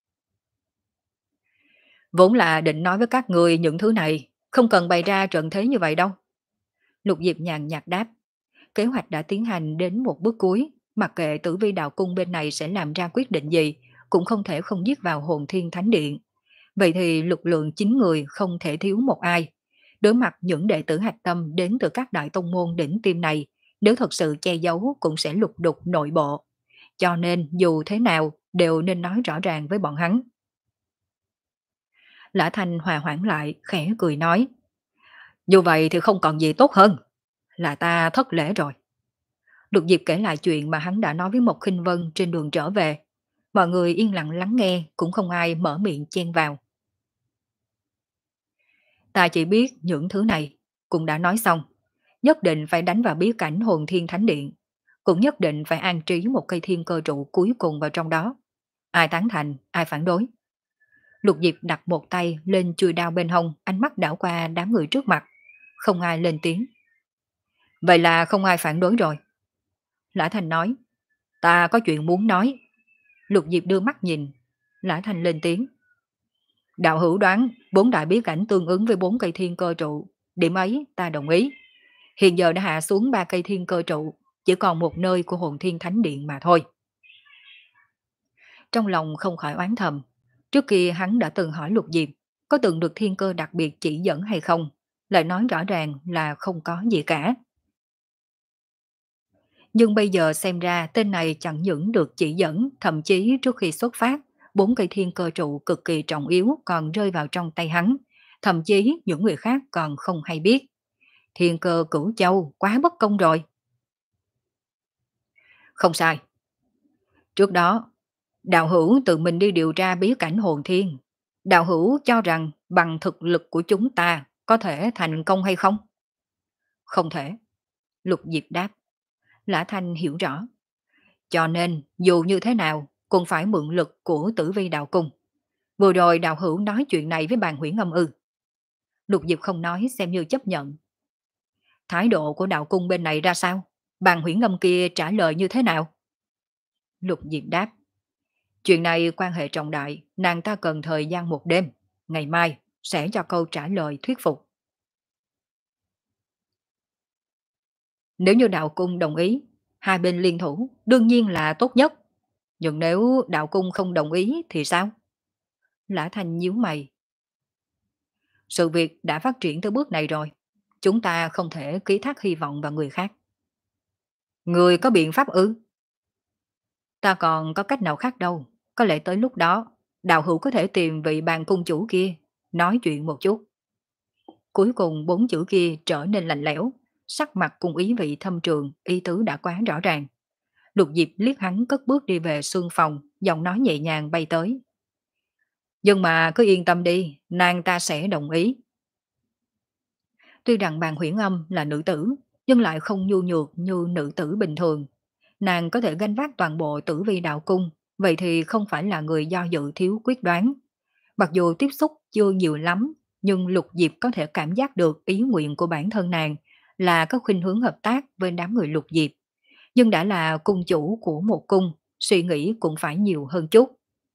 [SPEAKER 1] Vốn là định nói với các người những thứ này, không cần bày ra trận thế như vậy đâu. Lục Diệp nhàn nhạt đáp, kế hoạch đã tiến hành đến một bước cuối, mặc kệ Tử Vi Đạo Cung bên này sẽ làm ra quyết định gì, cũng không thể không giết vào Hồn Thiên Thánh Điện. Vậy thì lực lượng chín người không thể thiếu một ai. Đối mặt những đệ tử hạch tâm đến từ các đại tông môn đỉnh tim này, nếu thật sự che giấu cũng sẽ lục đục nội bộ. Cho nên dù thế nào đều nên nói rõ ràng với bọn hắn. Lã Thanh hòa hoãn lại, khẽ cười nói. Như vậy thì không còn gì tốt hơn. Là ta thất lễ rồi. Lục Diệp kể lại chuyện mà hắn đã nói với Mộc Khinh Vân trên đường trở về. Mọi người yên lặng lắng nghe, cũng không ai mở miệng chen vào. Ta chỉ biết những thứ này, cũng đã nói xong. Nhất định phải đánh vào bí cảnh Hồn Thiên Thánh Điện. Cũng nhất định phải an trí một cây thiên cơ trụ cuối cùng vào trong đó. Ai tán thành, ai phản đối. Lục Diệp đặt một tay lên chùi đao bên hông, ánh mắt đảo qua đám người trước mặt. Không ai lên tiếng. Vậy là không ai phản đối rồi. Lã Thành nói. Ta có chuyện muốn nói. Lục Diệp đưa mắt nhìn. Lã Thành lên tiếng. Đạo hữu đoán bốn đại bí cảnh tương ứng với bốn cây thiên cơ trụ. Điểm ấy ta đồng ý. Hiện giờ đã hạ xuống ba cây thiên cơ trụ. Chỉ còn một nơi của Hồn Thiên Thánh Điện mà thôi. Trong lòng không khỏi oán thầm. Trước kia hắn đã từng hỏi Lục Diệp có từng được thiên cơ đặc biệt chỉ dẫn hay không. Lại nói rõ ràng là không có gì cả. Nhưng bây giờ xem ra tên này chẳng những được chỉ dẫn, thậm chí trước khi xuất phát, bốn cây thiên cơ trụ cực kỳ trọng yếu còn rơi vào trong tay hắn. Thậm chí những người khác còn không hay biết. Thiên cơ Cửu Châu quá bất công rồi. Không sai. Trước đó, đạo hữu tự mình đi điều tra bí cảnh hồn thiên. Đạo hữu cho rằng bằng thực lực của chúng ta có thể thành công hay không? Không thể. Lục Diệp đáp. Lã Thanh hiểu rõ. Cho nên, dù như thế nào, cũng phải mượn lực của tử vi đạo cung. Vừa rồi đạo hữu nói chuyện này với bàn huyễn âm ư. Lục Diệp không nói xem như chấp nhận. Thái độ của đạo cung bên này ra sao? Bàn huyễn âm kia trả lời như thế nào? Lục Diệp đáp. Chuyện này quan hệ trọng đại, nàng ta cần thời gian một đêm. Ngày mai sẽ cho câu trả lời thuyết phục. Nếu như đạo cung đồng ý, hai bên liên thủ đương nhiên là tốt nhất. Nhưng nếu đạo cung không đồng ý thì sao? Lã Thanh nhíu mày. Sự việc đã phát triển tới bước này rồi. Chúng ta không thể ký thác hy vọng vào người khác. Người có biện pháp ư? Ta còn có cách nào khác đâu. Có lẽ tới lúc đó, đạo hữu có thể tìm vị bàn cung chủ kia, nói chuyện một chút. Cuối cùng bốn chữ kia trở nên lạnh lẽo, sắc mặt cùng ý vị thâm trường, ý tứ đã quá rõ ràng. Lục Diệp liếc hắn cất bước đi về xương phòng, giọng nói nhẹ nhàng bay tới. Nhưng mà cứ yên tâm đi, nàng ta sẽ đồng ý. Tuy rằng bàn huyễn âm là nữ tử, nhưng lại không nhu nhược như nữ tử bình thường. Nàng có thể gánh vác toàn bộ tử vi đạo cung, vậy thì không phải là người do dự thiếu quyết đoán. Mặc dù tiếp xúc chưa nhiều lắm, nhưng Lục Diệp có thể cảm giác được ý nguyện của bản thân nàng là có khuynh hướng hợp tác với đám người Lục Diệp. Nhưng đã là cung chủ của một cung, suy nghĩ cũng phải nhiều hơn chút.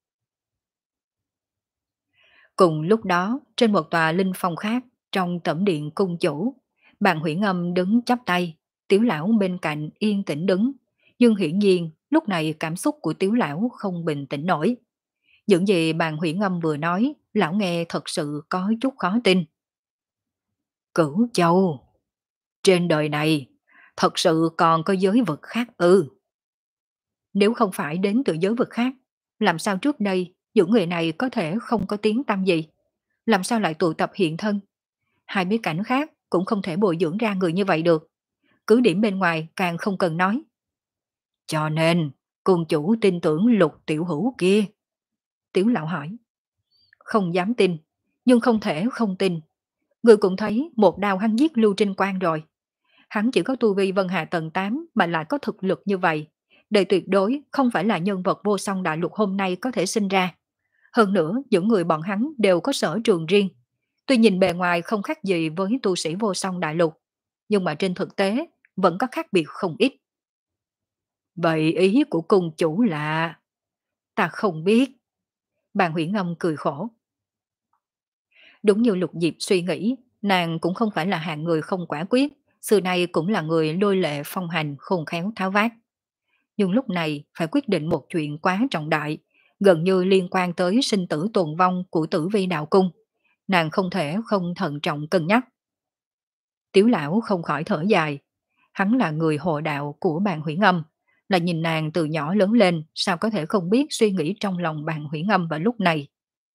[SPEAKER 1] Cùng lúc đó, trên một tòa linh phong khác, trong tẩm điện cung chủ, bàn huyễn âm đứng chắp tay, Tiếu lão bên cạnh yên tĩnh đứng. Nhưng hiển nhiên, lúc này cảm xúc của Tiếu lão không bình tĩnh nổi. Những gì bàn huyễn âm vừa nói, lão nghe thật sự có chút khó tin. Cửu Châu, trên đời này, thật sự còn có giới vực khác ư? Nếu không phải đến từ giới vực khác, làm sao trước đây những người này có thể không có tiếng tăm gì? Làm sao lại tụ tập hiện thân? Hai bí cảnh khác cũng không thể bồi dưỡng ra người như vậy được. Cứ điểm bên ngoài càng không cần nói. Cho nên, cung chủ tin tưởng Lục tiểu hữu kia. Tiểu lão hỏi. Không dám tin, nhưng không thể không tin. Người cũng thấy một đao hắn giết Lưu Trinh Quang rồi. Hắn chỉ có tu vi Vân Hà tầng tám mà lại có thực lực như vậy. Đây tuyệt đối không phải là nhân vật vô song đại lục hôm nay có thể sinh ra. Hơn nữa, những người bọn hắn đều có sở trường riêng. Tuy nhìn bề ngoài không khác gì với tu sĩ vô song đại lục, nhưng mà trên thực tế vẫn có khác biệt không ít. Vậy ý của cung chủ là... Ta không biết. Bàn huyễn âm cười khổ. Đúng như Lục Diệp suy nghĩ, nàng cũng không phải là hạng người không quả quyết, xưa nay cũng là người lôi lệ phong hành khôn khéo tháo vát. Nhưng lúc này phải quyết định một chuyện quá trọng đại, gần như liên quan tới sinh tử tồn vong của tử vi đạo cung. Nàng không thể không thận trọng cân nhắc. Tiếu lão không khỏi thở dài. Hắn là người hộ đạo của bàn huyễn âm, là nhìn nàng từ nhỏ lớn lên, sao có thể không biết suy nghĩ trong lòng bàn huyễn âm vào lúc này.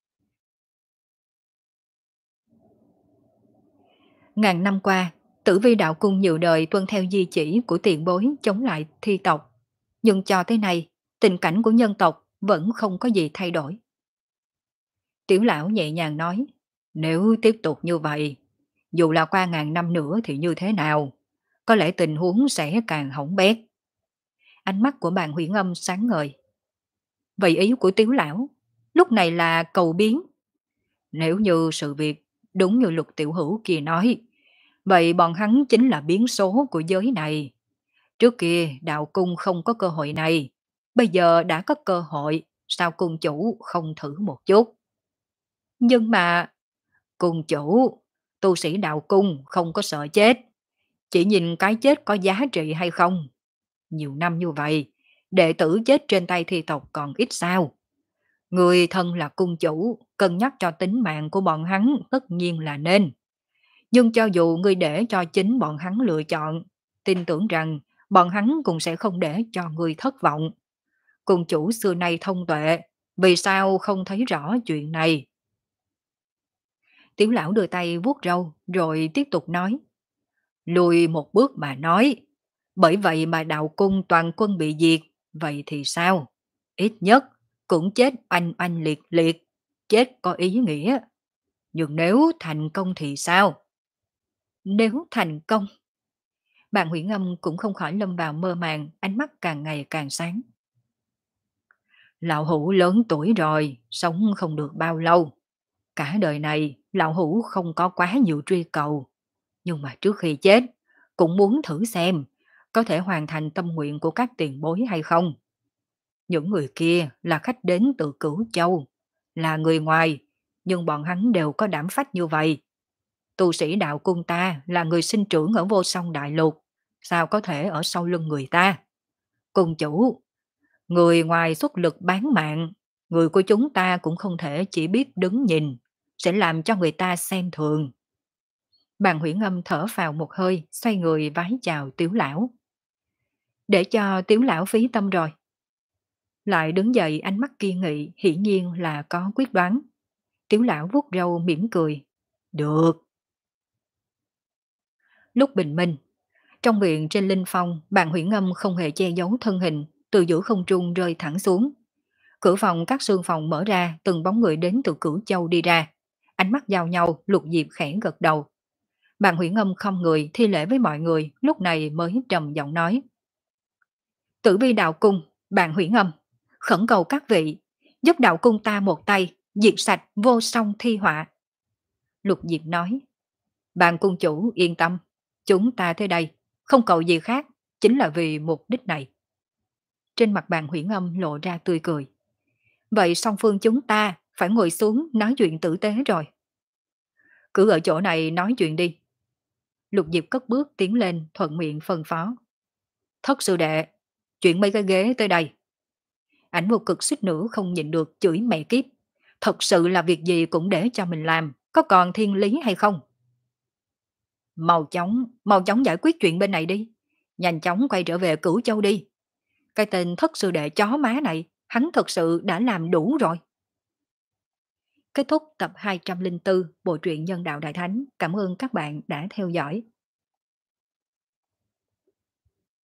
[SPEAKER 1] Ngàn năm qua, tử vi đạo cung nhiều đời tuân theo di chỉ của tiền bối chống lại thi tộc. Nhưng cho tới nay, tình cảnh của nhân tộc vẫn không có gì thay đổi. Tiểu lão nhẹ nhàng nói, nếu tiếp tục như vậy, dù là qua ngàn năm nữa thì như thế nào, có lẽ tình huống sẽ càng hỏng bét. Ánh mắt của bàn huyễn âm sáng ngời. Vậy ý của Tiếu lão, lúc này là cầu biến. Nếu như sự việc đúng như Lục tiểu hữu kia nói, vậy bọn hắn chính là biến số của giới này. Trước kia đạo cung không có cơ hội này, bây giờ đã có cơ hội, sao cung chủ không thử một chút? Nhưng mà, cung chủ, tu sĩ đạo cung không có sợ chết, chỉ nhìn cái chết có giá trị hay không. Nhiều năm như vậy, đệ tử chết trên tay thi tộc còn ít sao. Người thân là cung chủ, cân nhắc cho tính mạng của bọn hắn tất nhiên là nên. Nhưng cho dù ngươi để cho chính bọn hắn lựa chọn, tin tưởng rằng bọn hắn cũng sẽ không để cho ngươi thất vọng. Cung chủ xưa nay thông tuệ, vì sao không thấy rõ chuyện này? Tiểu lão đưa tay vuốt râu rồi tiếp tục nói. Lùi một bước mà nói, Bởi vậy mà đạo cung toàn quân bị diệt, vậy thì sao? Ít nhất cũng chết oanh oanh liệt liệt, chết có ý nghĩa. Nhưng nếu thành công thì sao? Nếu thành công, bạn Hủy Ngâm cũng không khỏi lâm vào mơ màng, ánh mắt càng ngày càng sáng. Lão Hủ lớn tuổi rồi, sống không được bao lâu. Cả đời này, Lão Hủ không có quá nhiều truy cầu. Nhưng mà trước khi chết, cũng muốn thử xem có thể hoàn thành tâm nguyện của các tiền bối hay không. Những người kia là khách đến từ Cửu Châu, là người ngoài, nhưng bọn hắn đều có đảm phách như vậy. Tu sĩ đạo cung ta là người sinh trưởng ở vô song đại lục, sao có thể ở sau lưng người ta? Cung chủ, người ngoài xuất lực bán mạng, người của chúng ta cũng không thể chỉ biết đứng nhìn, sẽ làm cho người ta xem thường. Bàn Huyễn Ngâm thở vào một hơi, xoay người vái chào Tiếu lão. Để cho Tiếu lão phí tâm rồi. Lại đứng dậy, ánh mắt kiên nghị, hiển nhiên là có quyết đoán. Tiếu lão vuốt râu mỉm cười. Được. Lúc bình minh, trong viện trên linh phong, Bàn Huyễn Ngâm không hề che giấu thân hình, từ giữa không trung rơi thẳng xuống. Cửa phòng các sương phòng mở ra, từng bóng người đến từ Cửu Châu đi ra. Ánh mắt giao nhau, Lục Diệp khẽ gật đầu. Bàn Huyễn Ngâm không người thi lễ với mọi người, lúc này mới trầm giọng nói. Tử Vi đạo cung, Bàn Huyễn Ngâm, khẩn cầu các vị, giúp đạo cung ta một tay, diệt sạch vô song thi họa. Lục Diệp nói. Bàn cung chủ yên tâm, chúng ta tới đây, không cầu gì khác, chính là vì mục đích này. Trên mặt Bàn Huyễn Ngâm lộ ra tươi cười. Vậy song phương chúng ta phải ngồi xuống nói chuyện tử tế rồi. Cứ ở chỗ này nói chuyện đi. Lục Diệp cất bước tiến lên, thuận miệng phân phó. Thất sư đệ, chuyển mấy cái ghế tới đây. Ảnh vô cực suýt nữa không nhịn được chửi mẹ kiếp. Thật sự là việc gì cũng để cho mình làm, có còn thiên lý hay không? Mau chóng, mau chóng giải quyết chuyện bên này đi. Nhanh chóng quay trở về Cửu Châu đi. Cái tên thất sư đệ chó má này, hắn thật sự đã làm đủ rồi. Kết thúc tập hai trăm linh bốn Bộ truyện Nhân đạo Đại Thánh. Cảm ơn các bạn đã theo dõi.